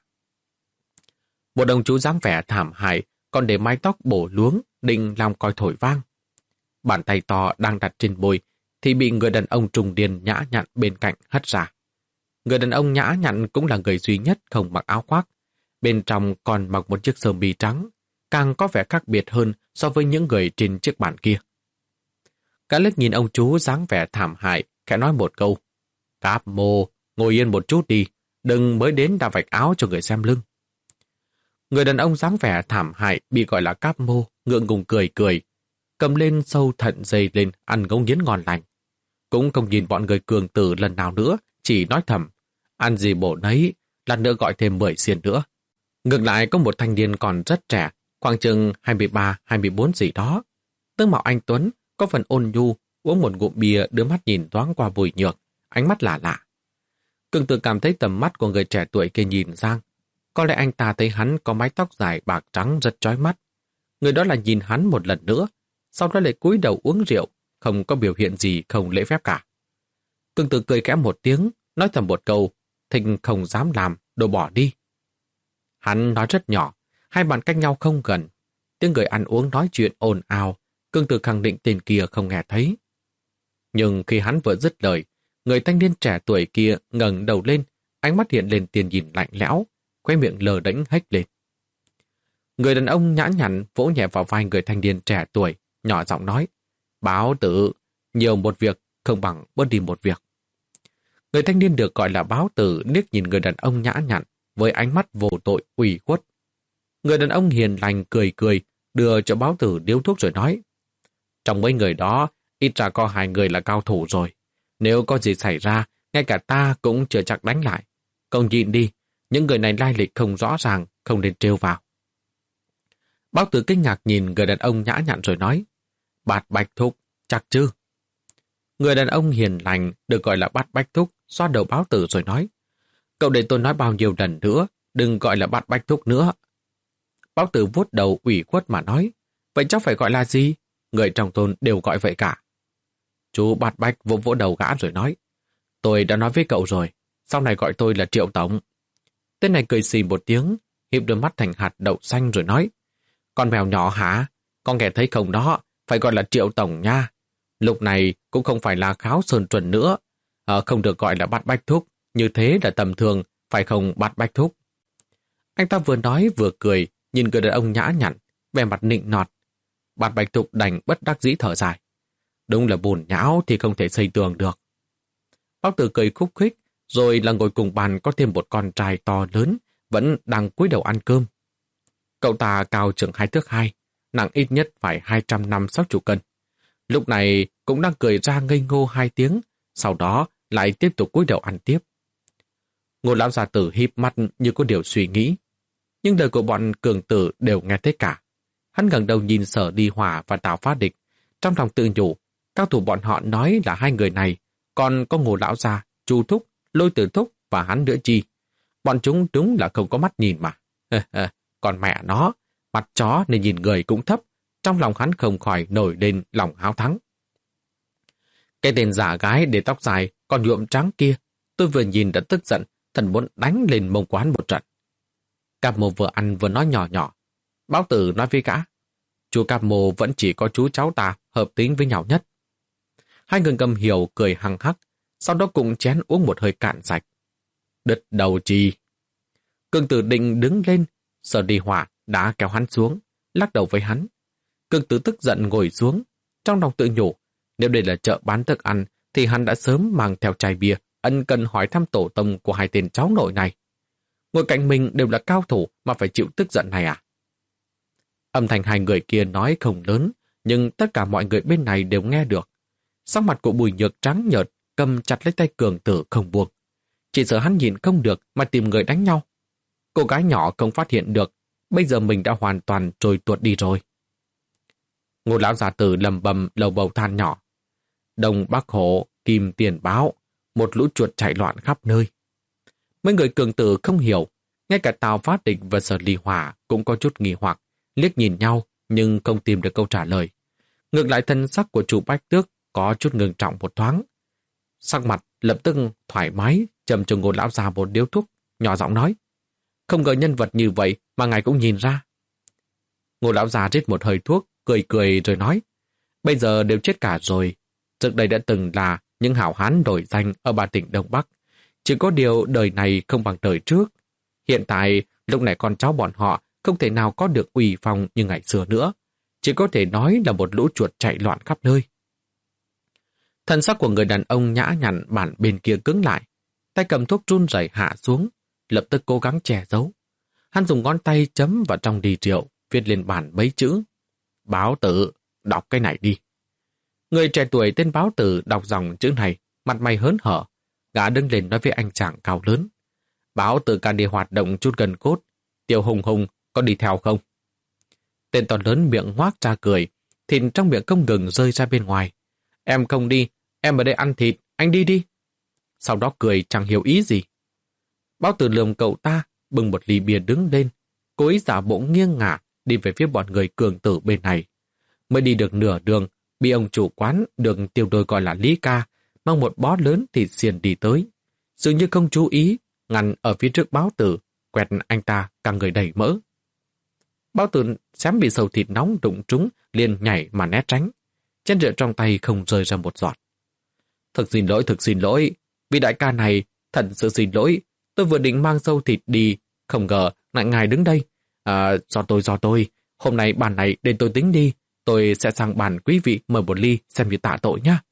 Một ông chú dáng vẻ thảm hại, còn để mái tóc bổ luống, định làm còi thổi vang. Bàn tay to đang đặt trên môi, thì bị người đàn ông trùng điên nhã nhặn bên cạnh hất ra. Người đàn ông nhã nhặn cũng là người duy nhất không mặc áo khoác, bên trong còn mặc một chiếc sơ mi trắng, càng có vẻ khác biệt hơn so với những người trên chiếc bàn kia. Cả lếch nhìn ông chú dáng vẻ thảm hại, khẽ nói một câu. Cáp mô, ngồi yên một chút đi, đừng mới đến đã vạch áo cho người xem lưng. Người đàn ông dáng vẻ thảm hại bị gọi là Cáp mô, ngượng ngùng cười cười, cầm lên sâu thận dây lên ăn ngấu nghiến ngon lành. Cũng không nhìn bọn người Cường Tử lần nào nữa, chỉ nói thầm, ăn gì bổ nấy, lần nữa gọi thêm mười xiên nữa. Ngược lại có một thanh niên còn rất trẻ, khoảng chừng hai mươi ba hai mươi bốn gì đó. Tướng mạo anh Tuấn, có phần ôn nhu, uống một ngụm bia đưa mắt nhìn thoáng qua Bùi Nhược, ánh mắt lạ lạ. Cường Tử cảm thấy tầm mắt của người trẻ tuổi kia nhìn sang. Có lẽ anh ta thấy hắn có mái tóc dài bạc trắng rất chói mắt. Người đó là nhìn hắn một lần nữa, sau đó lại cúi đầu uống rượu, không có biểu hiện gì không lễ phép cả. Cường Tử cười khẽ một tiếng, nói thầm một câu, Thịnh không dám làm, đồ bỏ đi. Hắn nói rất nhỏ, hai bàn cách nhau không gần. Tiếng người ăn uống nói chuyện ồn ào, Cường Tử khẳng định tên kia không nghe thấy. Nhưng khi hắn vừa dứt lời, người thanh niên trẻ tuổi kia ngẩng đầu lên, ánh mắt hiện lên tiền nhìn lạnh lẽo, khóe miệng lờ đễnh hếch lên. Người đàn ông nhã nhặn vỗ nhẹ vào vai người thanh niên trẻ tuổi, nhỏ giọng nói, Báo Tử, nhiều một việc không bằng bớt đi một việc. Người thanh niên được gọi là Báo Tử liếc nhìn người đàn ông nhã nhặn với ánh mắt vô tội ủy khuất. Người đàn ông hiền lành cười cười, đưa cho Báo Tử điếu thuốc rồi nói, trong mấy người đó, ít ra có hai người là cao thủ rồi. Nếu có gì xảy ra, ngay cả ta cũng chưa chắc đánh lại. Cậu nhịn đi, những người này lai lịch không rõ ràng, không nên trêu vào. Báo Tử kinh ngạc nhìn người đàn ông nhã nhặn rồi nói, Bát Bạch Thúc, chắc chứ? Người đàn ông hiền lành được gọi là Bát Bạch Thúc xoa đầu Báo Tử rồi nói, cậu để tôi nói bao nhiêu lần nữa, đừng gọi là Bát Bạch Thúc nữa. Báo Tử vuốt đầu ủy khuất mà nói, vậy cháu phải gọi là gì? Người trong thôn đều gọi vậy cả. Chú Bát Bạch vỗ vỗ đầu gã rồi nói, tôi đã nói với cậu rồi, sau này gọi tôi là Triệu Tổng. Tên này cười xì một tiếng, hiếp đôi mắt thành hạt đậu xanh rồi nói, con mèo nhỏ hả? Con nghe thấy không đó, phải gọi là Triệu Tổng nha. Lúc này cũng không phải là Kháo Sơn Chuẩn nữa, à, không được gọi là Bát Bạch Thúc, như thế là tầm thường, phải không Bát Bạch Thúc? Anh ta vừa nói vừa cười, nhìn người đàn ông nhã nhặn, vẻ mặt nịnh nọt. Bát Bạch Thúc đành bất đắc dĩ thở dài. Đúng là bùn nhão thì không thể xây tường được. Báo Tử cười khúc khích, rồi là ngồi cùng bàn có thêm một con trai to lớn, vẫn đang cúi đầu ăn cơm. Cậu ta cao chừng hai thước hai, nặng ít nhất phải hai trăm năm sáu chục cân. Lúc này cũng đang cười ra ngây ngô hai tiếng, sau đó lại tiếp tục cúi đầu ăn tiếp. Ngô lão gia tử híp mắt như có điều suy nghĩ, nhưng lời của bọn cường tử đều nghe thấy cả. Hắn ngẩng đầu nhìn Sở Đi Hỏa và Tào Phá Địch, trong lòng tự nhủ, cao thủ bọn họ nói là hai người này, còn có Ngô lão gia, Chu Thúc, Lôi Tử Thúc và hắn nữa chi. Bọn chúng đúng là không có mắt nhìn mà. Còn mẹ nó, mặt chó nên nhìn người cũng thấp, trong lòng hắn không khỏi nổi lên lòng háo thắng. Cái tên giả gái để tóc dài còn nhuộm trắng kia, tôi vừa nhìn đã tức giận, thần muốn đánh lên mông quán một trận. Cáp Mô vừa ăn vừa nói nhỏ nhỏ. Báo Tử nói với gã, chú Cáp Mô vẫn chỉ có chú cháu ta hợp tính với nhau nhất. Hai người Ngầm Hiểu cười hăng hắc, sau đó cùng chén uống một hơi cạn sạch. Đứt đầu chi. Cương Tử định đứng lên, Sở Đi Hỏa đã kéo hắn xuống, lắc đầu với hắn. Cương Tử tức giận ngồi xuống, trong lòng tự nhủ, nếu đây là chợ bán thức ăn, thì hắn đã sớm mang theo chai bia, ân cần hỏi thăm tổ tông của hai tên cháu nội này. Ngồi cạnh mình đều là cao thủ mà phải chịu tức giận này à? Âm thanh hai người kia nói không lớn, nhưng tất cả mọi người bên này đều nghe được. Sắc mặt của Bùi Nhược trắng nhợt, cầm chặt lấy tay Cường Tử không buông. Chỉ sợ hắn nhìn không được mà tìm người đánh nhau. Cô gái nhỏ không phát hiện được, bây giờ mình đã hoàn toàn trôi tuột đi rồi. Ngô lão già tử lầm bầm lầu bầu than nhỏ. Đông Bắc Hổ, Kim Tiền Báo, một lũ chuột chạy loạn khắp nơi. Mấy người Cường Tử không hiểu, ngay cả Tào Phát Địch và Sở Ly Hỏa cũng có chút nghi hoặc, liếc nhìn nhau nhưng không tìm được câu trả lời. Ngược lại thân sắc của chủ Bách Tước có chút ngừng trọng một thoáng. Sắc mặt lập tức thoải mái, chầm cho Ngô lão già một điếu thuốc, nhỏ giọng nói. Không ngờ nhân vật như vậy mà ngài cũng nhìn ra. Ngô lão già rít một hơi thuốc, cười cười rồi nói. Bây giờ đều chết cả rồi. Trước đây đã từng là những hảo hán nổi danh ở ba tỉnh Đông Bắc. Chỉ có điều đời này không bằng đời trước. Hiện tại, lúc này con cháu bọn họ không thể nào có được uy phong như ngày xưa nữa. Chỉ có thể nói là một lũ chuột chạy loạn khắp nơi. Thân sắc của người đàn ông nhã nhặn bản bên kia cứng lại. Tay cầm thuốc run rẩy hạ xuống, lập tức cố gắng che giấu. Hắn dùng ngón tay chấm vào trong ly rượu, viết lên bản mấy chữ. Báo Tử, đọc cái này đi. Người trẻ tuổi tên Báo Tử đọc dòng chữ này, mặt mày hớn hở. Gã đứng lên nói với anh chàng cao lớn. Báo Tử ca đi hoạt động chút gần cốt. Tiêu Hùng Hùng có đi theo không? Tên to lớn miệng hoác ra cười, thịt trong miệng không ngừng rơi ra bên ngoài. Em không đi, em ở đây ăn thịt, anh đi đi. Sau đó cười chẳng hiểu ý gì. Báo Tử lườm cậu ta, bưng một ly bia đứng lên, cố ý giả bộ nghiêng ngả đi về phía bọn người Cường Tử bên này. Mới đi được nửa đường, bị ông chủ quán được tiêu đôi gọi là Lý Ca, mang một bó lớn thịt xiên đi tới. Dường như không chú ý, ngăn ở phía trước Báo Tử, quẹt anh ta cả người đầy mỡ. Báo Tử xém bị sầu thịt nóng đụng trúng, liền nhảy mà né tránh. Chén rượu trong tay không rơi ra một giọt. Thực xin lỗi, thực xin lỗi. Vì đại ca này, thật sự xin lỗi. Tôi vừa định mang dâu thịt đi, không ngờ lại ngài đứng đây. À, do tôi, do tôi. Hôm nay bàn này để tôi tính đi. Tôi sẽ sang bàn quý vị mời một ly xem như tạ tội nhá.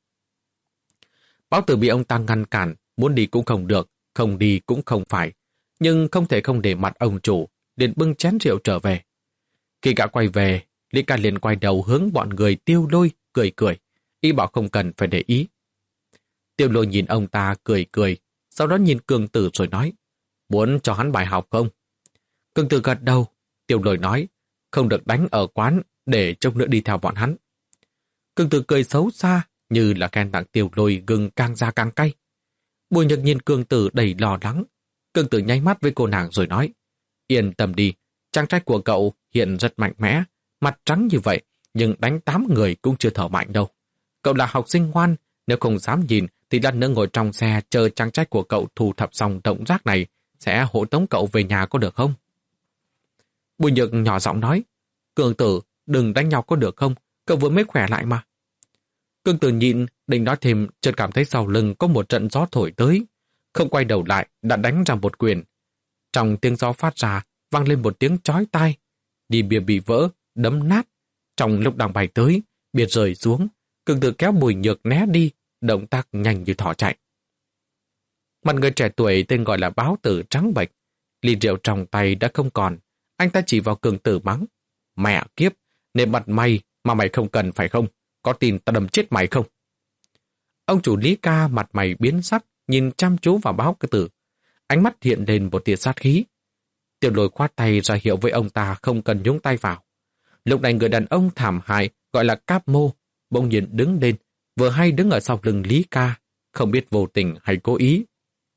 Báo Tử bị ông ta ngăn cản, muốn đi cũng không được, không đi cũng không phải. Nhưng không thể không để mặt ông chủ, liền bưng chén rượu trở về. Khi cả quay về, Lý Ca liền quay đầu hướng bọn người Tiêu Lôi, cười cười. Ý bảo không cần phải để ý. Tiêu Lôi nhìn ông ta cười cười, sau đó nhìn Cường Tử rồi nói, muốn cho hắn bài học không? Cường Tử gật đầu. Tiêu Lôi nói, không được đánh ở quán để trông nữa đi theo bọn hắn. Cường Tử cười xấu xa, như là khen tặng Tiêu Lôi gừng càng ra càng cay. Bùi Nhược nhìn Cường Tử đầy lo lắng. Cường Tử nháy mắt với cô nàng rồi nói, yên tâm đi, chàng trai của cậu hiện rất mạnh mẽ, mặt trắng như vậy, nhưng đánh tám người cũng chưa thở mạnh đâu. Cậu là học sinh ngoan, nếu không dám nhìn thì lát nữa ngồi trong xe chờ chàng trai của cậu thu thập xong động rác này, sẽ hộ tống cậu về nhà có được không? Bùi Nhược nhỏ giọng nói, Cường Tử, đừng đánh nhau có được không? Cậu vừa mới khỏe lại mà. Cường Tử nhịn, định nói thêm, chợt cảm thấy sau lưng có một trận gió thổi tới. Không quay đầu lại, đã đánh ra một quyền. Trong tiếng gió phát ra, vang lên một tiếng chói tai. Đi bìa bị vỡ, đấm nát. Trong lúc đang bay tới, bìa rơi xuống. Cường Tử kéo Bùi Nhược né đi, động tác nhanh như thỏ chạy. Mặt người trẻ tuổi tên gọi là Báo Tử trắng bệch. Ly rượu trong tay đã không còn. Anh ta chỉ vào Cường Tử mắng. Mẹ kiếp, nề mặt mày mà mày không cần phải không? Có tin ta đâm chết mày không? Ông chủ Lý Ca mặt mày biến sắc, nhìn chăm chú vào Báo Tử. Ánh mắt hiện lên một tia sát khí. Tiêu Lôi khoát tay ra hiệu với ông ta không cần nhúng tay vào. Lúc này người đàn ông thảm hại gọi là Cáp Mô bỗng nhiên đứng lên, vừa hay đứng ở sau lưng Lý Ca, không biết vô tình hay cố ý.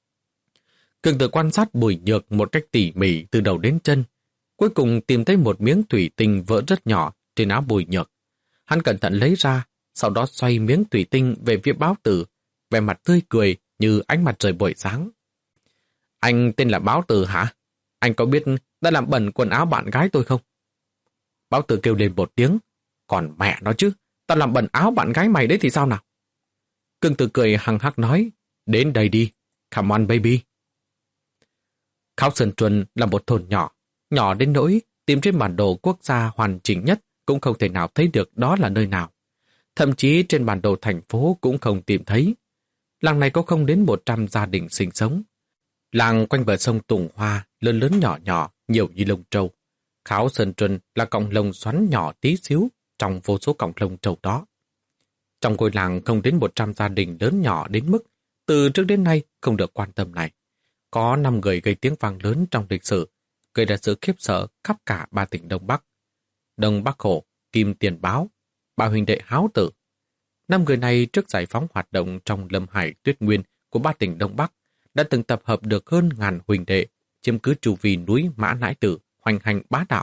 Cường Tử quan sát Bùi Nhược một cách tỉ mỉ từ đầu đến chân, cuối cùng tìm thấy một miếng thủy tinh vỡ rất nhỏ trên áo Bùi Nhược. Hắn cẩn thận lấy ra, sau đó xoay miếng thủy tinh về phía Báo Tử, vẻ mặt tươi cười như ánh mặt trời buổi sáng. Anh tên là Báo Tử hả? Anh có biết đã làm bẩn quần áo bạn gái tôi không? Báo Tử kêu lên một tiếng. Còn mẹ nó chứ, tao làm bẩn áo bạn gái mày đấy thì sao nào? Cường Tử cười hằng hắc nói, đến đây đi, come on baby. Kháo Sơn Truân là một thôn nhỏ, nhỏ đến nỗi tìm trên bản đồ quốc gia hoàn chỉnh nhất cũng không thể nào thấy được đó là nơi nào. Thậm chí trên bản đồ thành phố cũng không tìm thấy. Làng này có không đến một trăm gia đình sinh sống. Làng quanh bờ sông Tùng Hoa, lớn lớn nhỏ nhỏ, nhiều như lông trâu. Kháo Sơn Truân là cọng lông xoắn nhỏ tí xíu trong vô số cọng lông trâu đó. Trong ngôi làng không đến một trăm gia đình lớn nhỏ đến mức từ trước đến nay không được quan tâm này. Có năm người gây tiếng vang lớn trong lịch sử, gây ra sự khiếp sợ khắp cả ba tỉnh Đông Bắc. Đông Bắc Hổ, Kim Tiền Báo, ba huynh đệ Háo Tử. Năm người này trước giải phóng hoạt động trong lâm hải tuyết nguyên của ba tỉnh Đông Bắc đã từng tập hợp được hơn ngàn huynh đệ chiếm cứ chu vi núi Mã Nãi Tử, hoành hành bá đạo.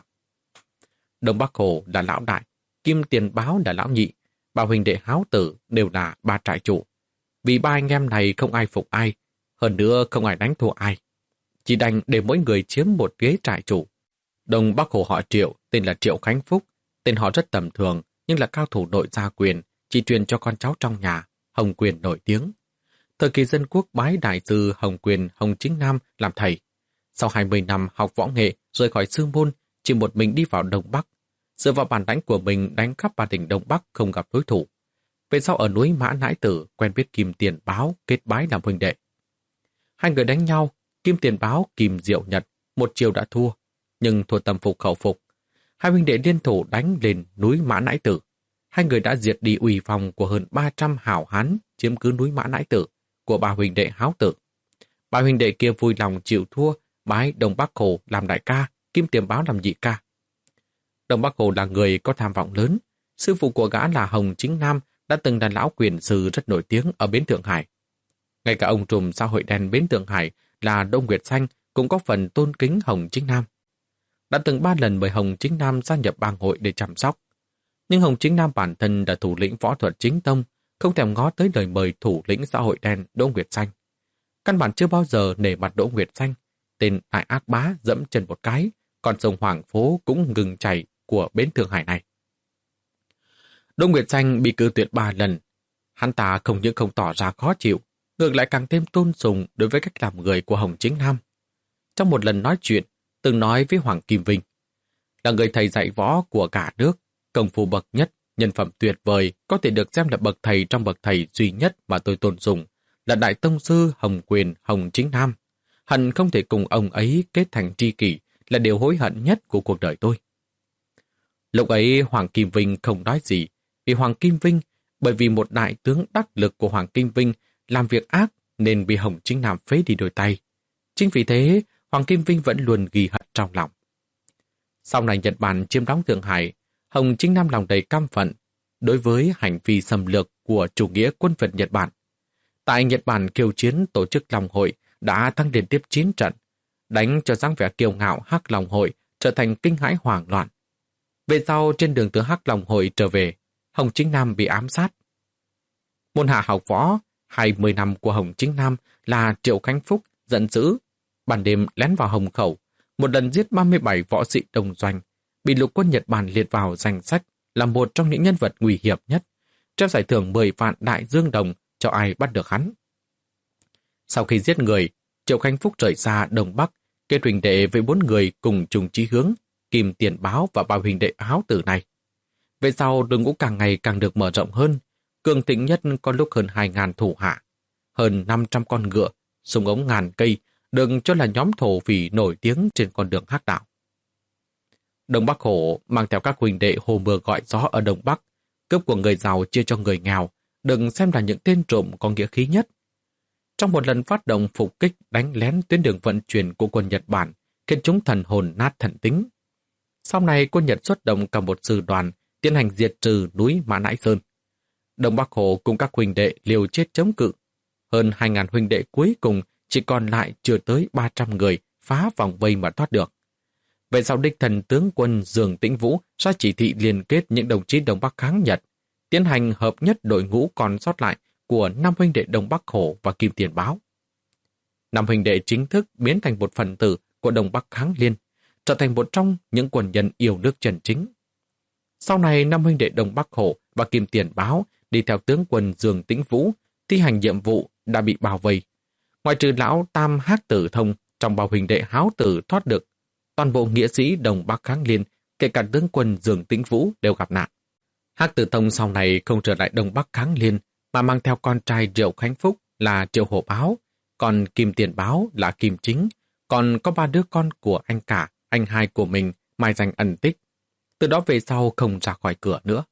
Đông Bắc Hổ là lão đại, Kim Tiền Báo là lão nhị, ba huynh đệ Háo Tử đều là ba trại chủ. Vì ba anh em này không ai phục ai, hơn nữa không ai đánh thua ai. Chỉ đành để mỗi người chiếm một ghế trại chủ. Đông Bắc Hổ họ Triệu, tên là Triệu Khánh Phúc, tên họ rất tầm thường nhưng là cao thủ nội gia quyền, chỉ truyền cho con cháu trong nhà, Hồng Quyền nổi tiếng. Thời kỳ dân quốc bái đại sư Hồng Quyền Hồng Chính Nam làm thầy. Sau hai mươi năm học võ nghệ rời khỏi sư môn, chỉ một mình đi vào Đông Bắc. Dựa vào bản đánh của mình đánh khắp ba tỉnh Đông Bắc không gặp đối thủ. Về sau ở núi Mã Nãi Tử quen biết Kim Tiền Báo kết bái làm huynh đệ. Hai người đánh nhau, Kim Tiền Báo Kim Diệu Nhật, một chiều đã thua, nhưng thua tâm phục khẩu phục. Hai huynh đệ liên thủ đánh lên núi Mã Nãi Tử. Hai người đã diệt đi uy phong của hơn ba trăm hảo hán chiếm cứ núi Mã Nãi Tử của ba huynh đệ Háo Tử. Ba huynh đệ kia vui lòng chịu thua, bái Đông Bắc Hổ làm đại ca, Kim Tiền Báo làm nhị ca. Đông Bắc Hổ là người có tham vọng lớn. Sư phụ của gã là Hồng Chính Nam đã từng là lão quyền sư rất nổi tiếng ở bến Thượng Hải. Ngay cả ông trùm xã hội đen bến Thượng Hải là Đông Nguyệt Xanh cũng có phần tôn kính Hồng Chính Nam. Đã từng ba lần mời Hồng Chính Nam gia nhập bang hội để chăm sóc. Nhưng Hồng Chính Nam bản thân là thủ lĩnh võ thuật chính tông, không thèm ngó tới lời mời thủ lĩnh xã hội đen Đỗ Nguyệt Xanh. Căn bản chưa bao giờ nể mặt Đỗ Nguyệt Xanh, tên đại ác bá dẫm chân một cái, con sông Hoàng Phố cũng ngừng chảy của bến Thượng Hải này. Đỗ Nguyệt Xanh bị cự tuyệt ba lần. Hắn ta không những không tỏ ra khó chịu, ngược lại càng thêm tôn sùng đối với cách làm người của Hồng Chính Nam. Trong một lần nói chuyện, từng nói với Hoàng Kim Vinh, là người thầy dạy võ của cả nước, công phu bậc nhất, nhân phẩm tuyệt vời, có thể được xem là bậc thầy trong bậc thầy duy nhất mà tôi tôn sùng, là Đại Tông Sư Hồng Quyền Hồng Chính Nam. Hận không thể cùng ông ấy kết thành tri kỷ là điều hối hận nhất của cuộc đời tôi. Lúc ấy Hoàng Kim Vinh không nói gì, vì Hoàng Kim Vinh, bởi vì một đại tướng đắc lực của Hoàng Kim Vinh làm việc ác nên bị Hồng Chính Nam phế đi đôi tay. Chính vì thế, Hoàng Kim Vinh vẫn luôn ghi hận trong lòng. Sau này Nhật Bản chiếm đóng Thượng Hải, Hồng Chính Nam lòng đầy căm phẫn đối với hành vi xâm lược của chủ nghĩa quân Việt Nhật Bản. Tại Nhật Bản kiêu chiến tổ chức Long Hội đã thắng liên tiếp chín trận, đánh cho dáng vẻ kiêu ngạo Hắc Long Hội trở thành kinh hãi hoảng loạn. Về sau trên đường từ Hắc Long Hội trở về, Hồng Chính Nam bị ám sát. Môn hạ học võ hai mươi năm của Hồng Chính Nam là Triệu Khánh Phúc giận dữ, ban đêm lén vào Hồng Khẩu, một lần giết ba mươi bảy võ sĩ đồng doanh, bị lục quân Nhật Bản liệt vào danh sách là một trong những nhân vật nguy hiểm nhất, treo giải thưởng mười vạn đại dương đồng cho ai bắt được hắn. Sau khi giết người, Triệu Khánh Phúc rời xa Đông Bắc, kết huỳnh đệ với bốn người cùng chung chí hướng, Kim Tiền Báo và bao huỳnh đệ Háo Tử này. Về sau đội ngũ càng ngày càng được mở rộng hơn, cường thịnh nhất có lúc hơn hai ngàn thủ hạ, hơn năm trăm con ngựa, súng ống ngàn cây, được cho là nhóm thổ phỉ nổi tiếng trên con đường hắc đạo. Đông Bắc Hổ mang theo các huỳnh đệ hồ mưa gọi gió ở Đông Bắc, cướp của người giàu chia cho người nghèo, đừng xem là những tên trộm có nghĩa khí nhất. Trong một lần phát động phục kích đánh lén tuyến đường vận chuyển của quân Nhật Bản, khiến chúng thần hồn nát thần tính. Sau này quân Nhật xuất động cả một sư đoàn tiến hành diệt trừ núi Mã Nãi Sơn. Đông Bắc Hổ cùng các huỳnh đệ liều chết chống cự. Hơn hai ngàn huỳnh đệ cuối cùng chỉ còn lại chưa tới ba trăm người phá vòng vây mà thoát được. Về sau đích thần tướng quân Dương Tĩnh Vũ ra chỉ thị liên kết những đồng chí Đông Bắc kháng Nhật, tiến hành hợp nhất đội ngũ còn sót lại của năm huynh đệ Đông Bắc Hổ và Kim Tiền Báo. Năm huynh đệ chính thức biến thành một phần tử của Đông Bắc kháng Liên, trở thành một trong những quân nhân yêu nước chân chính. Sau này, năm huynh đệ Đông Bắc Hổ và Kim Tiền Báo đi theo tướng quân Dương Tĩnh Vũ thi hành nhiệm vụ đã bị bao vây. Ngoài trừ lão Tam Hắc Tử Thông trong bao huynh đệ Háo Tử thoát được, toàn bộ nghĩa sĩ Đông Bắc kháng Liên, kể cả tướng quân Dương Tĩnh Vũ đều gặp nạn. Hắc Tử Thông sau này không trở lại Đông Bắc kháng Liên, mà mang theo con trai Triệu Khánh Phúc là Triệu Hổ Báo, còn Kim Tiền Báo là Kim Chính, còn có ba đứa con của anh cả, anh hai của mình mai danh ẩn tích. Từ đó về sau không ra khỏi cửa nữa.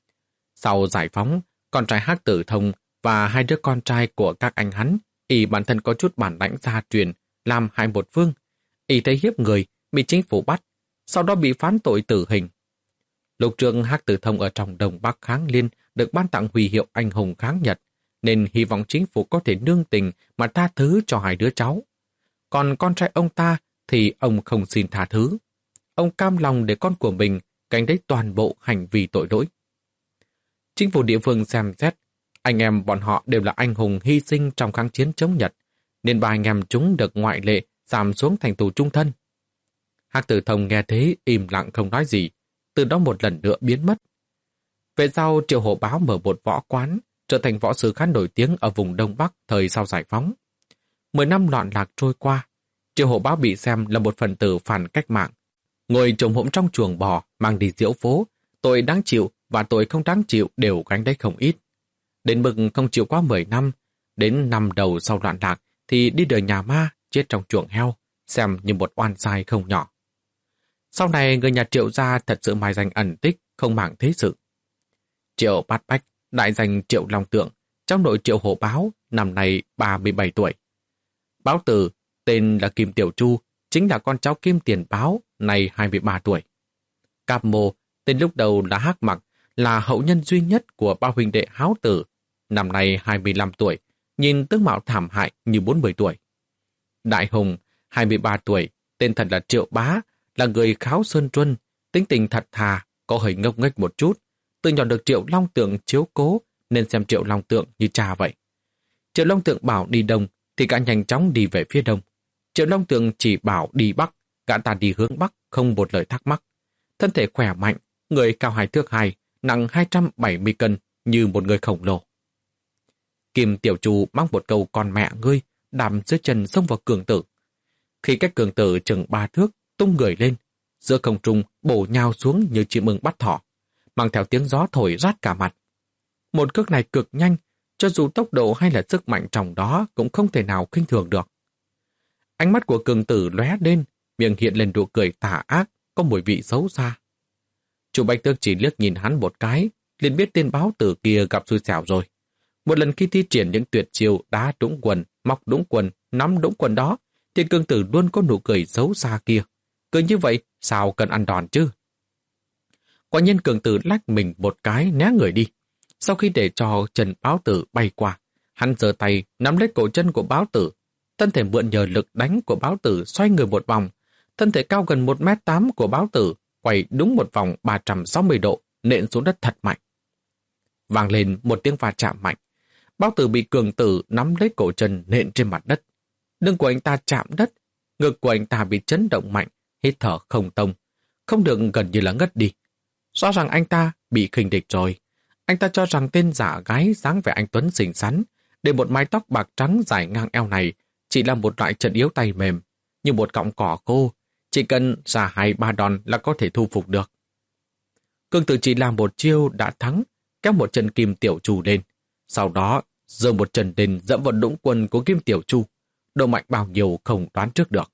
Sau giải phóng, con trai Hắc Tử Thông và hai đứa con trai của các anh hắn, y bản thân có chút bản lãnh gia truyền, làm hại một phương. Y thấy hiếp người, bị chính phủ bắt, sau đó bị phán tội tử hình. Lục trường Hắc Tử Thông ở trong Đông Bắc kháng Liên được ban tặng huy hiệu anh hùng kháng Nhật, nên hy vọng chính phủ có thể nương tình mà tha thứ cho hai đứa cháu. Còn con trai ông ta thì ông không xin tha thứ. Ông cam lòng để con của mình gánh lấy toàn bộ hành vi tội lỗi. Chính phủ địa phương xem xét, anh em bọn họ đều là anh hùng hy sinh trong kháng chiến chống Nhật, nên ba anh em chúng được ngoại lệ giảm xuống thành tù chung thân. Hắc Tử Thông nghe thế im lặng không nói gì, từ đó một lần nữa biến mất. Về sau, Triệu Hổ Báo mở một võ quán, trở thành võ sư khá nổi tiếng ở vùng Đông Bắc thời sau giải phóng. Mười năm loạn lạc trôi qua, Triệu Hổ Báo bị xem là một phần tử phản cách mạng. Ngồi trồm hổm trong chuồng bò, mang đi diễu phố, tội đáng chịu và tội không đáng chịu đều gánh đấy không ít. Đến mức không chịu qua mười năm, đến năm đầu sau loạn lạc thì đi đời nhà ma, chết trong chuồng heo, xem như một oan sai không nhỏ. Sau này người nhà Triệu gia thật sự mai danh ẩn tích, không màng thế sự. Triệu Bát Bách, đại danh Triệu Long Tượng, trong đội Triệu Hổ Báo, năm nay ba mươi bảy tuổi. Báo Tử, tên là Kim Tiểu Chu, chính là con cháu Kim Tiền Báo, nay hai mươi ba tuổi. Cáp Mô, tên lúc đầu là Hắc Mặc, là hậu nhân duy nhất của ba huynh đệ Háo Tử, năm nay hai mươi lăm tuổi, nhìn tướng mạo thảm hại như bốn mươi tuổi. Đại Hùng, hai mươi ba tuổi, tên thật là Triệu Bá, là người kháo sơn truân, tính tình thật thà, có hơi ngốc nghếch một chút. Từ nhỏ được Triệu Long Tượng chiếu cố nên xem Triệu Long Tượng như cha vậy. Triệu Long Tượng bảo đi đông thì gã nhanh chóng đi về phía đông. Triệu Long Tượng chỉ bảo đi bắc, gã ta đi hướng bắc, không một lời thắc mắc. Thân thể khỏe mạnh, người cao hai thước hai, nặng hai trăm bảy mươi cân như một người khổng lồ. Kim Tiểu Chu mang một câu con mẹ ngươi, đạp dưới chân xông vào cường tử. Khi cách cường tử chừng ba thước, tung người lên, giữa không trung bổ nhào xuống như chim ưng bắt thỏ, mang theo tiếng gió thổi rát cả mặt. Một cước này cực nhanh, cho dù tốc độ hay là sức mạnh trong đó cũng không thể nào khinh thường được. Ánh mắt của cường tử lóe lên, miệng hiện lên nụ cười tà ác, có mùi vị xấu xa. Chu Bạch Tước chỉ liếc nhìn hắn một cái, liền biết tên báo tử kia gặp xui xẻo rồi. Một lần khi thi triển những tuyệt chiêu đá đũng quần, móc đũng quần, nắm đũng quần đó, thì cường tử luôn có nụ cười xấu xa kia. Cười như vậy, sao cần ăn đòn chứ? Quả nhiên cường tử lách mình một cái né người đi. Sau khi để cho chân báo tử bay qua, hắn giơ tay nắm lấy cổ chân của báo tử. Thân thể mượn nhờ lực đánh của báo tử xoay người một vòng. Thân thể cao gần một mét tám của báo tử quay đúng một vòng ba trăm sáu mươi độ, nện xuống đất thật mạnh. Vang lên một tiếng va chạm mạnh. Báo tử bị cường tử nắm lấy cổ chân nện trên mặt đất. Lưng của anh ta chạm đất, ngực của anh ta bị chấn động mạnh, hít thở không thông, không được gần như là ngất đi. Rõ ràng anh ta bị khinh địch rồi. Anh ta cho rằng tên giả gái dáng vẻ anh tuấn xinh xắn, để một mái tóc bạc trắng dài ngang eo này chỉ là một loại trận yếu tay mềm, như một cọng cỏ khô, chỉ cần ra hai ba đòn là có thể thu phục được. Cường tử chỉ làm một chiêu đã thắng, kéo một chân Kim Tiểu Chu lên, sau đó giơ một chân lên dẫm vào đũng quần của Kim Tiểu Chu, độ mạnh bao nhiêu không đoán trước được.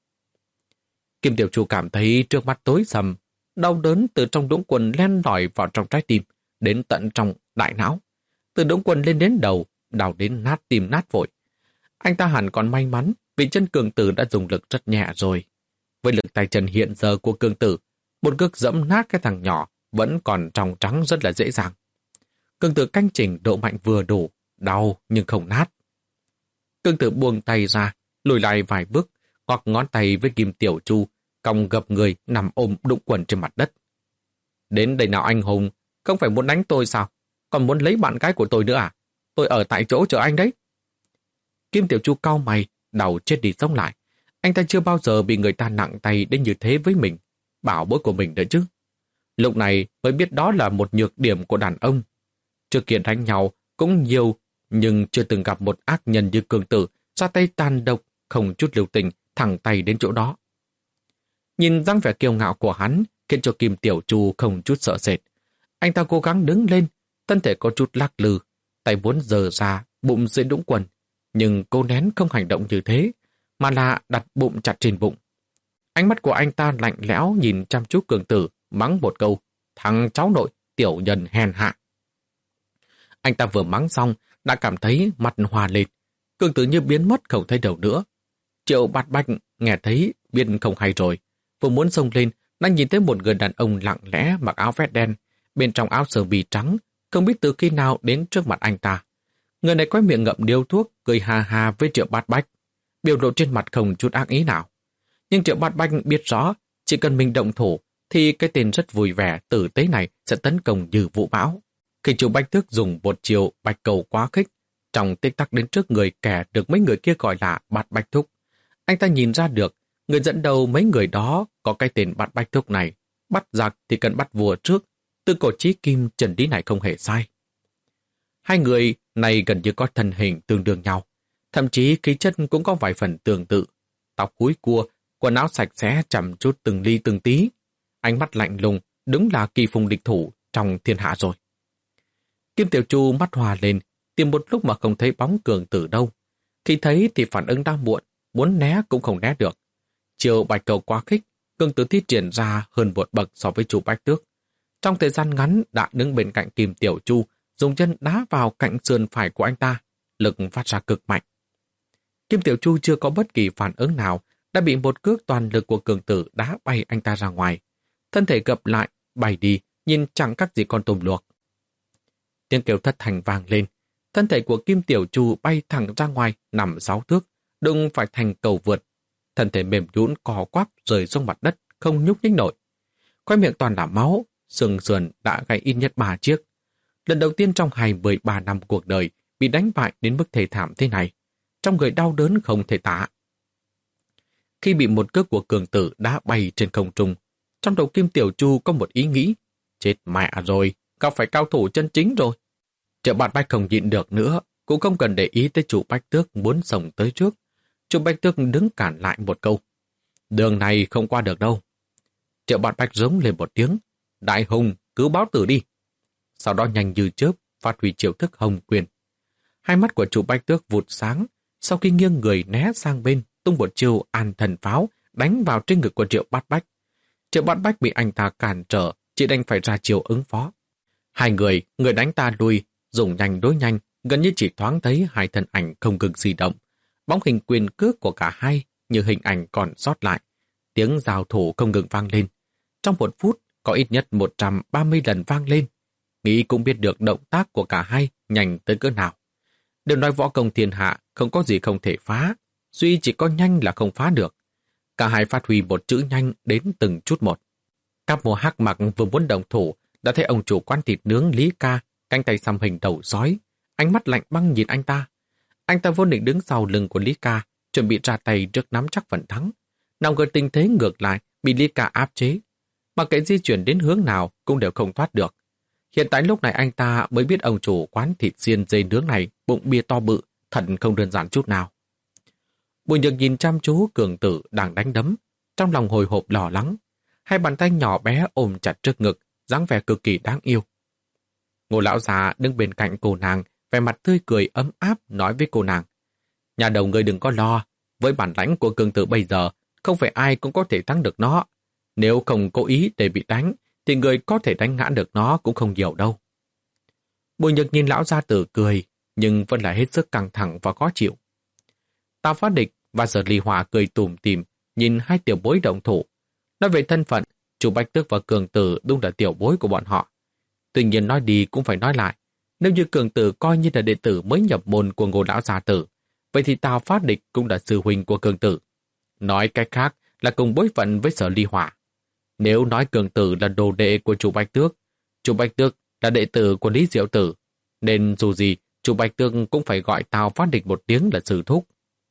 Kim Tiểu Chu cảm thấy trước mắt tối sầm, đau đớn từ trong đũng quần len lỏi vào trong trái tim, đến tận trong đại não. Từ đũng quần lên đến đầu, đau đến nát tim nát phổi. Anh ta hẳn còn may mắn vì chân cường tử đã dùng lực rất nhẹ rồi. Với lực tay chân hiện giờ của cường tử, một cước dẫm nát cái thằng nhỏ vẫn còn trong trắng rất là dễ dàng. Cường tử canh chỉnh độ mạnh vừa đủ, đau nhưng không nát. Cường tử buông tay ra, lùi lại vài bước, hoặc ngón tay với Kim Tiểu Chu, cong gập người nằm ôm đũng quần trên mặt đất. Đến đây nào anh hùng, không phải muốn đánh tôi sao? Còn muốn lấy bạn gái của tôi nữa à? Tôi ở tại chỗ chờ anh đấy. Kim Tiểu Chu cau mày, đầu chết đi sống lại. Anh ta chưa bao giờ bị người ta nặng tay đến như thế với mình, bảo bối của mình nữa chứ. Lúc này mới biết đó là một nhược điểm của đàn ông. Trước kia đánh nhau cũng nhiều, nhưng chưa từng gặp một ác nhân như cường tử ra tay tàn độc, không chút lưu tình, thẳng tay đến chỗ đó. Nhìn dáng vẻ kiêu ngạo của hắn khiến cho Kim Tiểu Chu không chút sợ sệt. Anh ta cố gắng đứng lên, thân thể có chút lắc lư, tay muốn giơ ra bụng dưới đũng quần, nhưng cô nén không hành động như thế, mà là đặt bụng chặt trên bụng. Ánh mắt của anh ta lạnh lẽo nhìn chăm chú cường tử, mắng một câu, thằng cháu nội, tiểu nhân hèn hạ. Anh ta vừa mắng xong, đã cảm thấy mặt hòa lên, cường tử như biến mất không thấy đâu nữa. Triệu Bạt Bạch nghe thấy biết không hay rồi, vừa muốn xông lên, đang nhìn thấy một người đàn ông lặng lẽ mặc áo vest đen, bên trong áo sơ mi trắng, không biết từ khi nào đến trước mặt anh ta. Người này quay miệng ngậm điếu thuốc, cười hà hà với Triệu Bạt Bạch, biểu lộ trên mặt không chút ác ý nào. Nhưng Triệu Bạt Bạch biết rõ, chỉ cần mình động thủ, thì cái tên rất vui vẻ, tử tế này sẽ tấn công như vũ bão. Khi Chu Bạch Tước dùng một chiều bạch cầu quá khích, trong tích tắc đến trước người kẻ được mấy người kia gọi là Bạt Bạch Thúc. Anh ta nhìn ra được, người dẫn đầu mấy người đó có cái tên Bạt Bạch Thúc này. Bắt giặc thì cần bắt vua trước, từ cổ chí kim trần lý này không hề sai. Hai người này gần như có thân hình tương đương nhau, thậm chí khí chất cũng có vài phần tương tự. Tóc húi cua, quần áo sạch sẽ chăm chút từng ly từng tí. Ánh mắt lạnh lùng, đúng là kỳ phùng địch thủ trong thiên hạ rồi. Kim Tiểu Chu mắt hòa lên, tìm một lúc mà không thấy bóng cường tử đâu. Khi thấy thì phản ứng đã muộn, muốn né cũng không né được. Chiều bạch cầu quá khích, cường tử thi triển ra hơn một bậc so với Chu Bạch Tước. Trong thời gian ngắn đã đứng bên cạnh Kim Tiểu Chu, dùng chân đá vào cạnh sườn phải của anh ta, lực phát ra cực mạnh. Kim Tiểu Chu chưa có bất kỳ phản ứng nào, đã bị một cước toàn lực của cường tử đá bay anh ta ra ngoài. Thân thể gập lại, bay đi, nhìn chẳng các gì con tôm luộc. Tiếng kêu thất thanh vang lên, thân thể của Kim Tiểu Chu bay thẳng ra ngoài, nằm sáu thước, đụng phải thành cầu vượt. Thân thể mềm nhũn cò quắp rơi xuống mặt đất, không nhúc nhích nổi. Khoe miệng toàn là máu, xương sườn đã gãy ít nhất ba chiếc. Lần đầu tiên trong hai mươi ba năm cuộc đời bị đánh bại đến mức thê thảm thế này, trong người đau đớn không thể tả. Khi bị một cước của cường tử đá bay trên không trung, trong đầu Kim Tiểu Chu có một ý nghĩ, chết mẹ rồi, gặp phải cao thủ chân chính rồi. Triệu Bạt Bạch không nhịn được nữa, cũng không cần để ý tới chủ Bách Tước muốn xông tới trước. Chủ Bách Tước đứng cản lại một câu. Đường này không qua được đâu. Triệu Bạt Bách giống lên một tiếng. Đại hùng, cứu báo tử đi. Sau đó nhanh như chớp, phát huy chiêu thức hồng quyền. Hai mắt của chủ Bách Tước vụt sáng, sau khi nghiêng người né sang bên, tung một chiêu an thần pháo, đánh vào trên ngực của Triệu Bát Bách. Triệu Bát Bách bị anh ta cản trở, chỉ đành phải ra chiêu ứng phó. Hai người, người đánh ta lui, dùng nhanh đối nhanh, gần như chỉ thoáng thấy hai thân ảnh không ngừng di động. Bóng hình quyền cước của cả hai như hình ảnh còn sót lại. Tiếng giao thủ không ngừng vang lên. Trong một phút, có ít nhất một trăm ba mươi lần vang lên. Nghĩ cũng biết được động tác của cả hai nhanh tới cỡ nào. Đều nói võ công thiên hạ không có gì không thể phá, duy chỉ có nhanh là không phá được. Cả hai phát huy một chữ nhanh đến từng chút một. Cáp mùa hắc mặc vừa muốn động thủ, đã thấy ông chủ quán thịt nướng Lý Ca, cánh tay xăm hình đầu sói, ánh mắt lạnh băng nhìn anh ta. Anh ta vốn định đứng sau lưng của Lý Ca, chuẩn bị ra tay trước nắm chắc phần thắng. Nào ngờ tình thế ngược lại, bị Lý Ca áp chế. Mà kệ di chuyển đến hướng nào cũng đều không thoát được. Hiện tại lúc này anh ta mới biết ông chủ quán thịt xiên dây nướng này bụng bia to bự, thật không đơn giản chút nào. Bùi Nhược nhìn chăm chú cường tử đang đánh đấm, trong lòng hồi hộp lo lắng. Hai bàn tay nhỏ bé ôm chặt trước ngực, dáng vẻ cực kỳ đáng yêu. Ngô lão già đứng bên cạnh cô nàng, vẻ mặt tươi cười ấm áp nói với cô nàng. Nhà đầu người đừng có lo, với bản lãnh của cường tử bây giờ, không phải ai cũng có thể thắng được nó. Nếu không cố ý để bị đánh, thì người có thể đánh ngã được nó cũng không nhiều đâu. Bùi Nhược nhìn lão gia tử cười, nhưng vẫn là hết sức căng thẳng và khó chịu. Tào Phát Địch và Sở Ly Hỏa cười tủm tỉm nhìn hai tiểu bối động thủ. Nói về thân phận, chủ Bách Tước và Cường Tử đúng là tiểu bối của bọn họ. Tuy nhiên nói đi cũng phải nói lại, nếu như Cường Tử coi như là đệ tử mới nhập môn của Ngô lão gia tử, vậy thì Tào Phát Địch cũng là sư huynh của Cường Tử. Nói cách khác là cùng bối phận với Sở Ly Hỏa. Nếu nói Cường Tử là đồ đệ của chủ Bách Tước, chủ Bách Tước là đệ tử của Lý Diệu Tử, nên dù gì, chủ Bách Tước cũng phải gọi Tào Phát Địch một tiếng là sư thúc.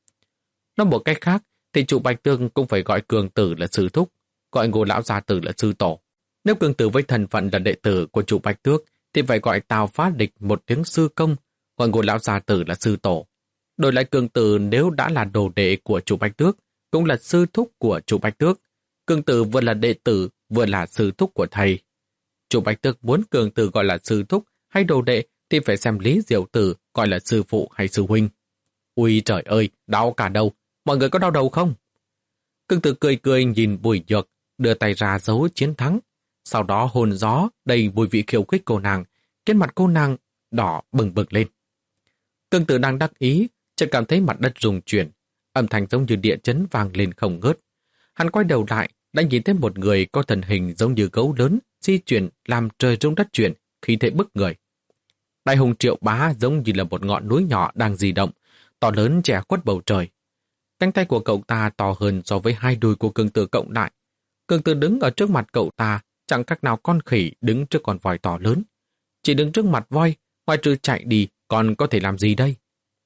Nói một cách khác, thì chủ Bách Tước cũng phải gọi Cường Tử là sư thúc, gọi Ngô lão gia tử là sư tổ. Nếu Cường Tử với thân phận là đệ tử của chủ Bách Tước, thì phải gọi Tào Phát Địch một tiếng sư công, gọi Ngô lão gia tử là sư tổ. Đổi lại Cường Tử nếu đã là đồ đệ của chủ Bách Tước, cũng là sư thúc của chủ Bách Tước. Cường Tử vừa là đệ tử, vừa là sư thúc của thầy. Chủ Bách Tước muốn Cường Tử gọi là sư thúc hay đồ đệ thì phải xem Lý Diệu Tử gọi là sư phụ hay sư huynh. Ui trời ơi, đau cả đầu, mọi người có đau đầu không? Cường Tử cười cười nhìn Bùi Nhược, đưa tay ra dấu chiến thắng. Sau đó hồn gió đầy mùi vị khiêu khích cô nàng, trên mặt cô nàng đỏ bừng bừng lên. Cường Tử đang đắc ý, chợt cảm thấy mặt đất rung chuyển, âm thanh giống như địa chấn vang lên không ngớt. Hắn quay đầu lại, đã nhìn thấy một người có thân hình giống như gấu lớn, di chuyển làm trời rung đất chuyển, khí thế bức người. Đại hùng Triệu Bá giống như là một ngọn núi nhỏ đang di động, to lớn che khuất bầu trời. Cánh tay của cậu ta to hơn so với hai đùi của Cường Tử cộng lại. Cường Tử đứng ở trước mặt cậu ta, chẳng khác nào con khỉ đứng trước con voi to lớn. Chỉ đứng trước mặt voi, ngoài trừ chạy đi, còn có thể làm gì đây?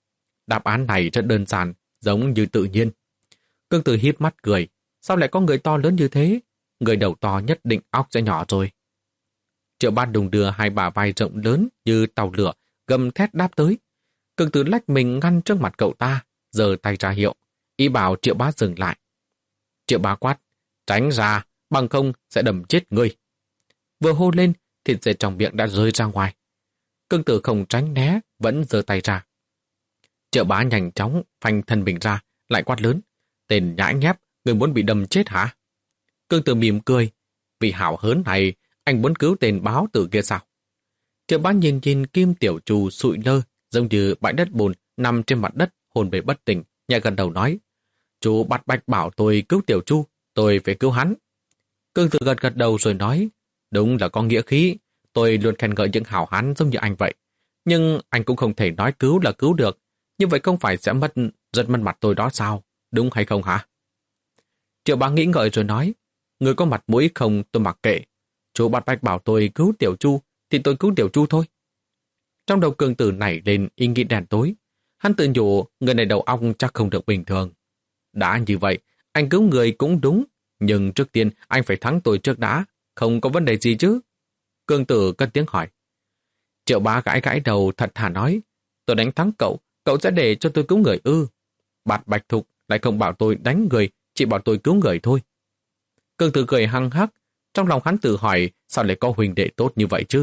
Đáp án này rất đơn giản, giống như tự nhiên. Cường Tử híp mắt cười, sao lại có người to lớn như thế? Người đầu to nhất định óc sẽ nhỏ rồi. Triệu Bát đùng đưa hai bả vai rộng lớn như tàu lửa, gầm thét đáp tới. Cường Tử lách mình ngăn trước mặt cậu ta, giơ tay ra hiệu, ý bảo Triệu Bát dừng lại. Triệu Bá quát, tránh ra, bằng không sẽ đâm chết ngươi. Vừa hô lên, thịt dê trong miệng đã rơi ra ngoài. Cường Tử không tránh né, vẫn giơ tay ra. Triệu Bá nhanh chóng phanh thân mình ra, lại quát lớn, tên nhãi nhép, người muốn bị đâm chết hả? Cường Tử mỉm cười, vì hảo hớn này, anh muốn cứu tên báo tử kia sao? Triệu Bá nhìn nhìn Kim Tiểu Trù sụi lơ, giống như bãi đất bùn nằm trên mặt đất, hồn bề bất tỉnh, nhẹ gần đầu nói, chú Bát Bách bảo tôi cứu Tiểu Chu, tôi phải cứu hắn. Cường Tử gật gật đầu rồi nói, đúng là có nghĩa khí, tôi luôn khen ngợi những hảo hán giống như anh vậy. Nhưng anh cũng không thể nói cứu là cứu được, như vậy không phải sẽ mất rất mất mặt tôi đó sao, đúng hay không hả? Triệu Bá nghĩ ngợi rồi nói, người có mặt mũi không tôi mặc kệ, chú Bát Bách bảo tôi cứu Tiểu Chu, thì tôi cứu Tiểu Chu thôi. Trong đầu Cường Tử nảy lên ý nghĩ đèn tối, hắn tự nhủ người này đầu óc chắc không được bình thường. Đã như vậy, anh cứu người cũng đúng, nhưng trước tiên anh phải thắng tôi trước đã, không có vấn đề gì chứ? Cường Tử cất tiếng hỏi. Triệu Bá gãi gãi đầu thật thà nói, tôi đánh thắng cậu, cậu sẽ để cho tôi cứu người ư? Bạt Bạch Thục lại không bảo tôi đánh người, chỉ bảo tôi cứu người thôi. Cương Tử cười hăng hắc, trong lòng hắn tự hỏi sao lại có huynh đệ tốt như vậy chứ?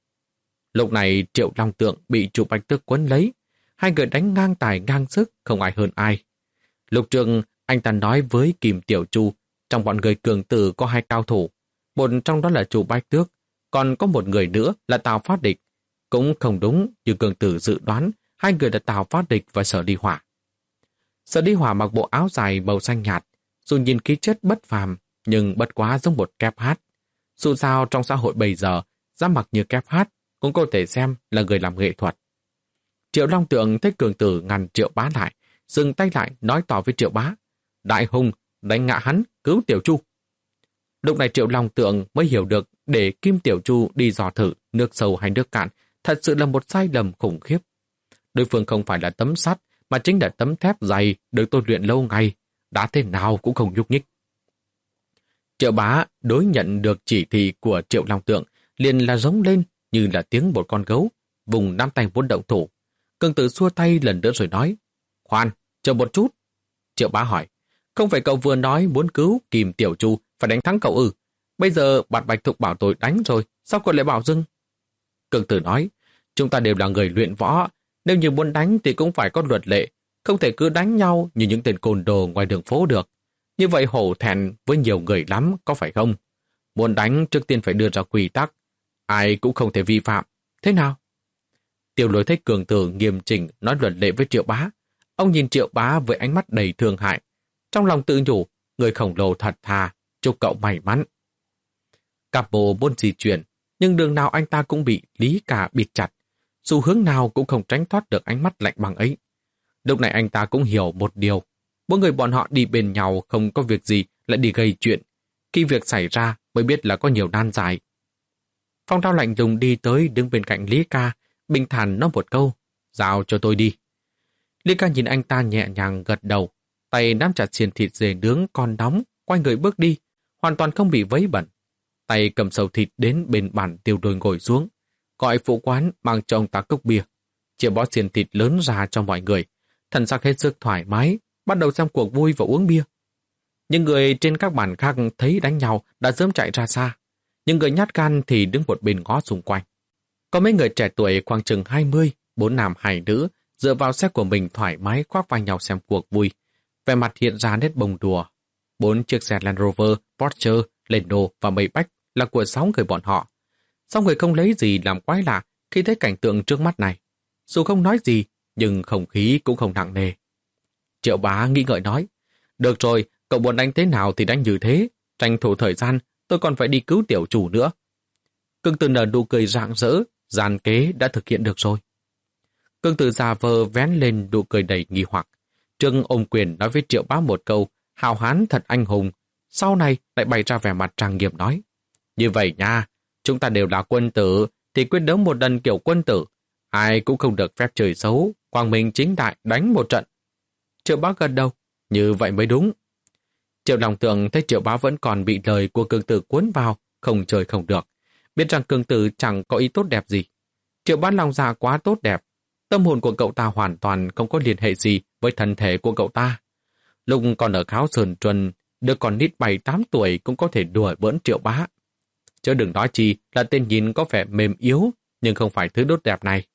Lúc này Triệu Long Tượng bị Chu Bạch Tước quấn lấy, hai người đánh ngang tài ngang sức, không ai hơn ai. Lúc trước anh ta nói với Kim Tiểu Chu, trong bọn người Cường Tử có hai cao thủ, một trong đó là Chu Bạch Tước, còn có một người nữa là Tào Phát Địch. Cũng không đúng như Cường Tử dự đoán, hai người là Tào Phát Địch và Sở Đi Hỏa. Sở Đi Hỏa mặc bộ áo dài màu xanh nhạt, dù nhìn khí chất bất phàm, nhưng bất quá giống một kép hát. Dù sao trong xã hội bây giờ, dám mặc như kép hát cũng có thể xem là người làm nghệ thuật. Triệu Long Tượng thấy Cường Tử ngăn Triệu Bá lại, dừng tay lại nói tỏ với Triệu Bá: Đại hùng, đánh ngã hắn, cứu Tiểu Chu. Lúc này Triệu Long Tượng mới hiểu được để Kim Tiểu Chu đi dò thử nước sâu hay nước cạn thật sự là một sai lầm khủng khiếp. Đối phương không phải là tấm sắt, mà chính là tấm thép dày được tôi luyện lâu ngày, đã thế nào cũng không nhúc nhích. Triệu Bá đối nhận được chỉ thị của Triệu Long Tượng liền là giống lên như là tiếng một con gấu, vùng nắm tay muốn động thủ. Cường Tử xua tay lần nữa rồi nói: Khoan, chờ một chút. Triệu Bá hỏi: Không phải cậu vừa nói muốn cứu Kim Tiểu Chu phải đánh thắng cậu ư? Bây giờ Bạt Bạch Thục bảo tôi đánh rồi, sao cậu lại bảo dưng? Cường Tử nói: Chúng ta đều là người luyện võ, nếu như muốn đánh thì cũng phải có luật lệ, không thể cứ đánh nhau như những tên côn đồ ngoài đường phố được. Như vậy hổ thẹn với nhiều người lắm, có phải không? Muốn đánh trước tiên phải đưa ra quy tắc, ai cũng không thể vi phạm. Thế nào? Tiêu Lỗi thấy Cường Tử nghiêm chỉnh nói luật lệ với Triệu Bá. Ông nhìn Triệu Bá với ánh mắt đầy thương hại. Trong lòng tự nhủ, người khổng lồ thật thà, chúc cậu may mắn. Cặp bộ muốn di chuyển, nhưng đường nào anh ta cũng bị Lý Cả bịt chặt. Dù hướng nào cũng không tránh thoát được ánh mắt lạnh băng ấy. Lúc này anh ta cũng hiểu một điều. Mỗi người bọn họ đi bên nhau không có việc gì lại đi gây chuyện. Khi việc xảy ra mới biết là có nhiều nan giải. Phong Đao lạnh lùng đi tới đứng bên cạnh Lý Ca, bình thản nói một câu: Giao cho tôi đi. Lý Ca nhìn anh ta nhẹ nhàng gật đầu, tay nắm chặt xiên thịt dê nướng còn nóng, quay người bước đi, hoàn toàn không bị vấy bẩn. Tay cầm sầu thịt đến bên bàn Tiêu Đôi ngồi xuống, gọi phụ quán mang cho ông ta cốc bia, chia bó xiên thịt lớn ra cho mọi người, thần sắc hết sức thoải mái, bắt đầu xem cuộc vui và uống bia. Những người trên các bàn khác thấy đánh nhau đã sớm chạy ra xa, những người nhát gan thì đứng một bên ngó xung quanh. Có mấy người trẻ tuổi khoảng chừng hai mươi, bốn nam hai nữ, dựa vào xe của mình thoải mái khoác vai nhau xem cuộc vui, vẻ mặt hiện ra nét bông đùa. Bốn chiếc xe Land Rover, Porsche, Leno và Maybach là của sáu người bọn họ. Sáu người không lấy gì làm quái lạ khi thấy cảnh tượng trước mắt này. Dù không nói gì, nhưng không khí cũng không nặng nề. Triệu Bá nghĩ ngợi nói: Được rồi, cậu muốn đánh thế nào thì đánh như thế, tranh thủ thời gian, tôi còn phải đi cứu Tiểu Chủ nữa. Cương Tử nở nụ cười rạng rỡ, gian kế đã thực hiện được rồi. Cương Tử già vờ vén lên nụ cười đầy nghi hoặc. Trương ôm quyền nói với Triệu Bá một câu: Hào hán thật anh hùng. Sau này lại bày ra vẻ mặt trang nghiêm nói: Như vậy nha, chúng ta đều là quân tử, thì quyết đấu một lần kiểu quân tử. Ai cũng không được phép chơi xấu, quang minh chính đại đánh một trận. Triệu Bá gật đầu: Như vậy mới đúng. Triệu Long Tượng thấy Triệu Bá vẫn còn bị lời của Cương Tử cuốn vào, không chơi không được. Biết rằng Cương Tử chẳng có ý tốt đẹp gì. Triệu Bá lòng dạ quá tốt đẹp. Tâm hồn của cậu ta hoàn toàn không có liên hệ gì với thân thể của cậu ta. Lúc còn ở Kháo Sơn Truân, đứa con nít bảy tám tuổi cũng có thể đùa bỡn Triệu Bá. Chứ đừng nói chi là tên nhìn có vẻ mềm yếu, nhưng không phải thứ tốt đẹp này.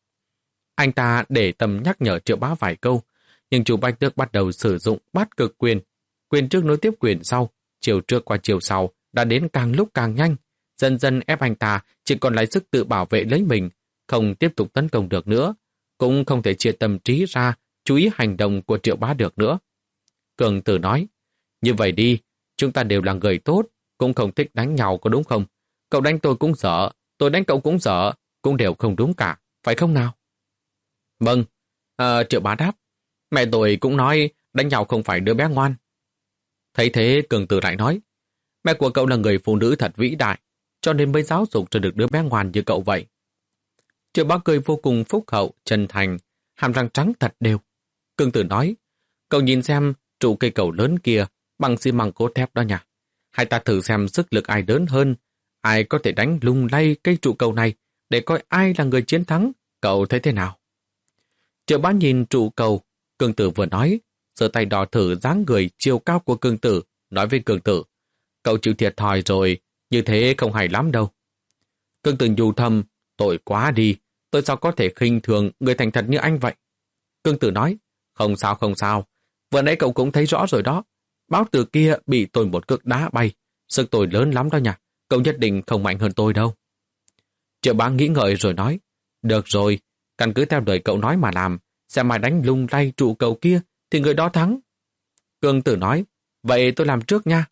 Anh ta để tâm nhắc nhở Triệu Bá vài câu, nhưng Chu Bạch Tước bắt đầu sử dụng bát cực quyền. Quyền trước nối tiếp quyền sau, chiều trước qua chiều sau, đã đến càng lúc càng nhanh. Dần dần ép anh ta chỉ còn lại sức tự bảo vệ lấy mình, không tiếp tục tấn công được nữa, cũng không thể chia tâm trí ra, chú ý hành động của Triệu Bá được nữa. Cường Tử nói: Như vậy đi, chúng ta đều là người tốt, cũng không thích đánh nhau có đúng không? Cậu đánh tôi cũng sợ, tôi đánh cậu cũng sợ, cũng đều không đúng cả, phải không nào? Vâng, à, Triệu Bá đáp: Mẹ tôi cũng nói đánh nhau không phải đứa bé ngoan. Thấy thế Cường Tử lại nói: Mẹ của cậu là người phụ nữ thật vĩ đại, cho nên mới giáo dục cho được đứa bé ngoan như cậu vậy. Triệu Bá cười vô cùng phúc hậu, chân thành, hàm răng trắng thật đều. Cường Tử nói: Cậu nhìn xem trụ cây cầu lớn kia bằng xi măng cốt thép đó nhỉ? Hay ta thử xem sức lực ai lớn hơn, ai có thể đánh lung lay cây trụ cầu này để coi ai là người chiến thắng, cậu thấy thế nào? Triệu Bá nhìn trụ cầu, Cương Tử vừa nói, giơ tay đo thử dáng người chiều cao của Cương Tử, nói với Cương Tử, cậu chịu thiệt thòi rồi, như thế không hay lắm đâu. Cương Tử nhủ thầm, tội quá đi, tôi sao có thể khinh thường người thành thật như anh vậy. Cương Tử nói, không sao không sao, vừa nãy cậu cũng thấy rõ rồi đó, báo tử kia bị tôi một cước đá bay, sức tôi lớn lắm đó nha, cậu nhất định không mạnh hơn tôi đâu. Triệu Bá nghĩ ngợi rồi nói, được rồi, căn cứ theo lời cậu nói mà làm, xem ai đánh lung lay trụ cầu kia thì người đó thắng. Cương Tử nói, vậy tôi làm trước nha.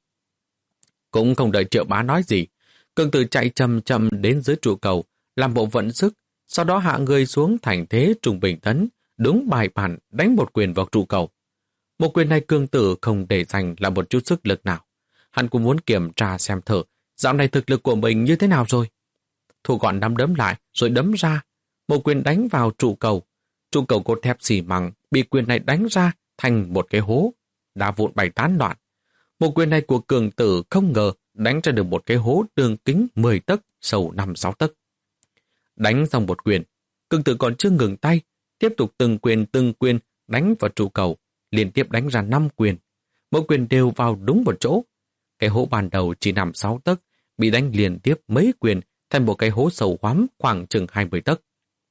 Cũng không đợi Triệu Bá nói gì, Cương Tử chạy chậm chậm đến dưới trụ cầu, làm bộ vận sức, sau đó hạ người xuống thành thế trung bình tấn, đúng bài bản đánh một quyền vào trụ cầu. Một quyền này Cương Tử không để dành là một chút sức lực nào. Hắn cũng muốn kiểm tra xem thử, dạo này thực lực của mình như thế nào rồi. Thu gọn nắm đấm lại rồi đấm ra, một quyền đánh vào trụ cầu. Trụ cầu cốt thép xì măng bị quyền này đánh ra thành một cái hố, đá vụn bay tán loạn. Một quyền này của Cương Tử không ngờ đánh ra được một cái hố đường kính mười tấc, sâu năm sáu tấc. Đánh xong một quyền, Cương Tử còn chưa ngừng tay, tiếp tục từng quyền từng quyền đánh vào trụ cầu, liên tiếp đánh ra năm quyền. Mỗi quyền đều vào đúng một chỗ. Cái hố ban đầu chỉ nằm sáu tấc, bị đánh liên tiếp mấy quyền thành một cái hố sâu hoắm khoảng chừng hai mươi tấc.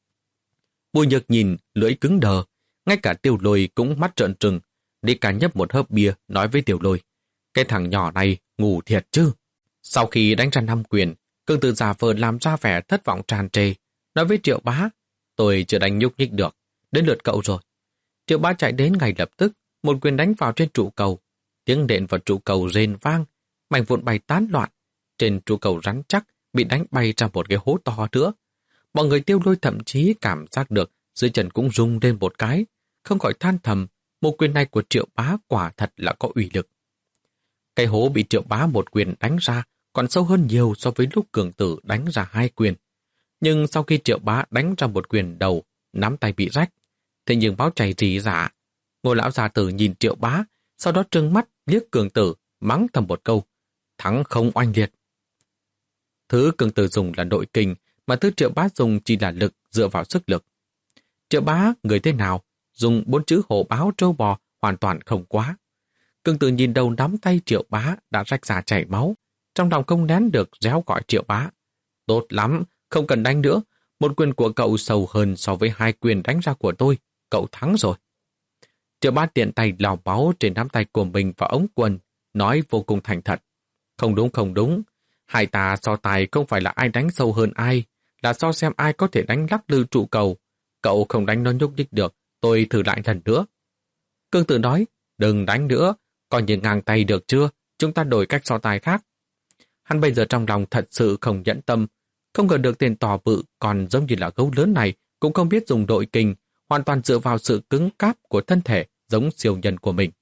Bùi Nhược nhìn lưỡi cứng đờ, ngay cả Tiểu Lôi cũng mắt trợn trừng, đi cả nhấp một hớp bia nói với Tiểu Lôi, cái thằng nhỏ này ngủ thiệt chứ. Sau khi đánh ra năm quyền, Cương Tử giả vờ làm ra vẻ thất vọng tràn trề, nói với Triệu Bá, tôi chưa đánh nhúc nhích được, đến lượt cậu rồi. Triệu Bá chạy đến ngay lập tức, một quyền đánh vào trên trụ cầu, tiếng đệm vào trụ cầu rền vang, mảnh vụn bay tán loạn, trên trụ cầu rắn chắc bị đánh bay ra một cái hố to nữa. Mọi người Tiêu Lôi thậm chí cảm giác được dưới chân cũng rung lên một cái, không khỏi than thầm, một quyền này của Triệu Bá quả thật là có uy lực. Cái hố bị Triệu Bá một quyền đánh ra còn sâu hơn nhiều so với lúc Cường Tử đánh ra hai quyền. Nhưng sau khi Triệu Bá đánh ra một quyền đầu, nắm tay bị rách, thế nhưng máu chảy rỉ rả. Ngô lão gia tử nhìn Triệu Bá, sau đó trừng mắt liếc Cường Tử, mắng thầm một câu, thắng không oanh liệt. Thứ Cường Tử dùng là nội kình, mà thứ Triệu Bá dùng chỉ là lực dựa vào sức lực. Triệu Bá người thế nào, dùng bốn chữ hổ báo trâu bò hoàn toàn không quá. Cường Tử nhìn đầu nắm tay Triệu Bá đã rách ra chảy máu, trong lòng không nén được réo gọi Triệu Bá. Tốt lắm, không cần đánh nữa, một quyền của cậu sâu hơn so với hai quyền đánh ra của tôi, cậu thắng rồi. Triệu Bá tiện tay lau máu trên nắm tay của mình vào ống quần, nói vô cùng thành thật. Không đúng không đúng, hai ta so tài không phải là ai đánh sâu hơn ai, là so xem ai có thể đánh lắc lư trụ cầu. Cậu không đánh nó nhúc nhích được, tôi thử lại lần nữa. Cương Tử nói, đừng đánh nữa, coi như ngang tay được chưa, chúng ta đổi cách so tài khác. Hắn bây giờ trong lòng thật sự không nhẫn tâm, không ngờ được tên to bự còn giống như là gấu lớn này cũng không biết dùng đội kình, hoàn toàn dựa vào sự cứng cáp của thân thể giống siêu nhân của mình.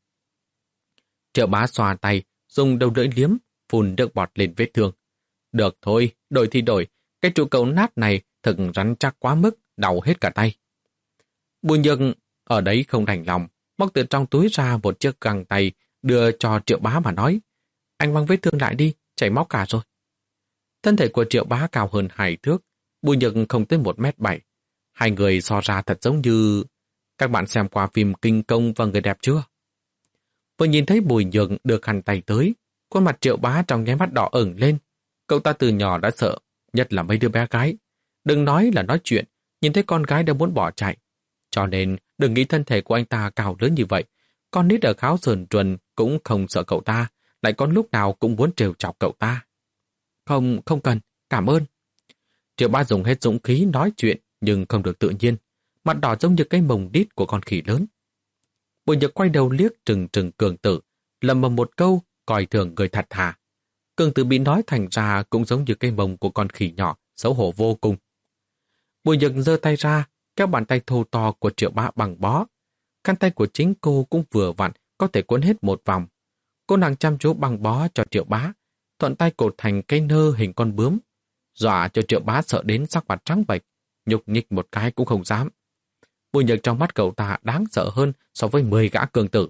Triệu Bá xoa tay, dùng đầu lưỡi liếm, phun nước bọt lên vết thương. Được thôi, đổi thì đổi, cái trụ cầu nát này thật rắn chắc quá mức, đau hết cả tay. Bùi Nhược ở đấy không đành lòng, móc từ trong túi ra một chiếc găng tay, đưa cho Triệu Bá mà nói, anh băng vết thương lại đi, chảy máu cả rồi. Thân thể của Triệu Bá cao hơn hai thước, Bùi Nhược không tới một mét bảy. Hai người so ra thật giống như... Các bạn xem qua phim Kinh Công và Người Đẹp chưa? Vừa nhìn thấy Bùi Nhược được khăn tay tới, khuôn mặt Triệu Bá trong nháy mắt đỏ ửng lên. Cậu ta từ nhỏ đã sợ, nhất là mấy đứa bé gái. Đừng nói là nói chuyện, nhìn thấy con gái đã muốn bỏ chạy. Cho nên đừng nghĩ thân thể của anh ta cao lớn như vậy. Con nít ở Kháo Sườn Truần cũng không sợ cậu ta, lại con lúc nào cũng muốn trêu chọc cậu ta. Không, không cần, cảm ơn. Triệu Bá dùng hết dũng khí nói chuyện nhưng không được tự nhiên, mặt đỏ giống như cái mồng đít của con khỉ lớn. Bùi Nhược quay đầu liếc trừng trừng Cường Tử, lầm bầm một câu, coi thường người thật thà. Cường Tử bị nói thành ra cũng giống như cái mồng của con khỉ nhỏ, xấu hổ vô cùng. Bùi Nhược giơ tay ra, kéo bàn tay thô to của Triệu Bá bằng bó. Khăn tay của chính cô cũng vừa vặn, có thể cuốn hết một vòng. Cô nàng chăm chú bằng bó cho Triệu Bá, thuận tay cột thành cây nơ hình con bướm, dọa cho Triệu Bá sợ đến sắc mặt trắng bệch, nhúc nhích một cái cũng không dám. Bùi Nhược trong mắt cậu ta đáng sợ hơn so với mười gã Cường Tử.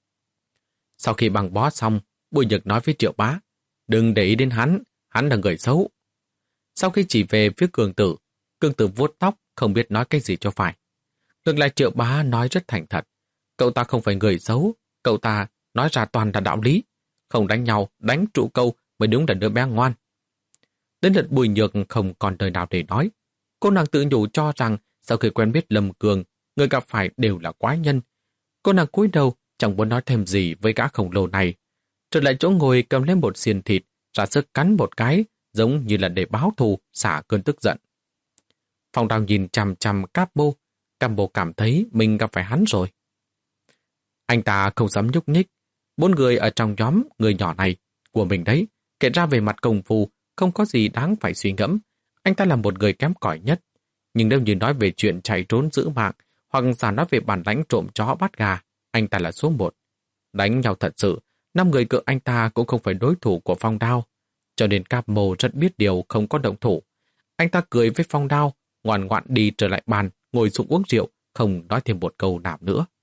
Sau khi bằng bó xong, Bùi Nhược nói với Triệu Bá, đừng để ý đến hắn, hắn là người xấu. Sau khi chỉ về phía Cường Tử, Cường Tử vuốt tóc, không biết nói cái gì cho phải. Ngược lại Triệu Bá nói rất thành thật. Cậu ta không phải người xấu, cậu ta nói ra toàn là đạo lý. Không đánh nhau, đánh trụ câu mới đúng là đứa bé ngoan. Đến lượt Bùi Nhược không còn lời nào để nói. Cô nàng tự nhủ cho rằng sau khi quen biết Lâm Cường, người gặp phải đều là quái nhân. Cô nàng cúi đầu chẳng muốn nói thêm gì với gã khổng lồ này. Trở lại chỗ ngồi cầm lên một xiên thịt, ra sức cắn một cái, giống như là để báo thù, xả cơn tức giận. Phong Đào nhìn chằm chằm Cáp Bô, Cáp Bô cảm thấy mình gặp phải hắn rồi. Anh ta không dám nhúc nhích. Bốn người ở trong nhóm người nhỏ này của mình đấy, kể ra về mặt công phu, không có gì đáng phải suy ngẫm. Anh ta là một người kém cỏi nhất. Nhưng nếu như nói về chuyện chạy trốn giữ mạng, hoặc giả nói về bản lãnh trộm chó bắt gà, anh ta là số một. Đánh nhau thật sự, năm người cự anh ta cũng không phải đối thủ của Phong Đao. Cho nên Cáp Mô rất biết điều không có động thủ. Anh ta cười với Phong Đao, ngoan ngoãn đi trở lại bàn, ngồi xuống uống rượu, không nói thêm một câu nào nữa.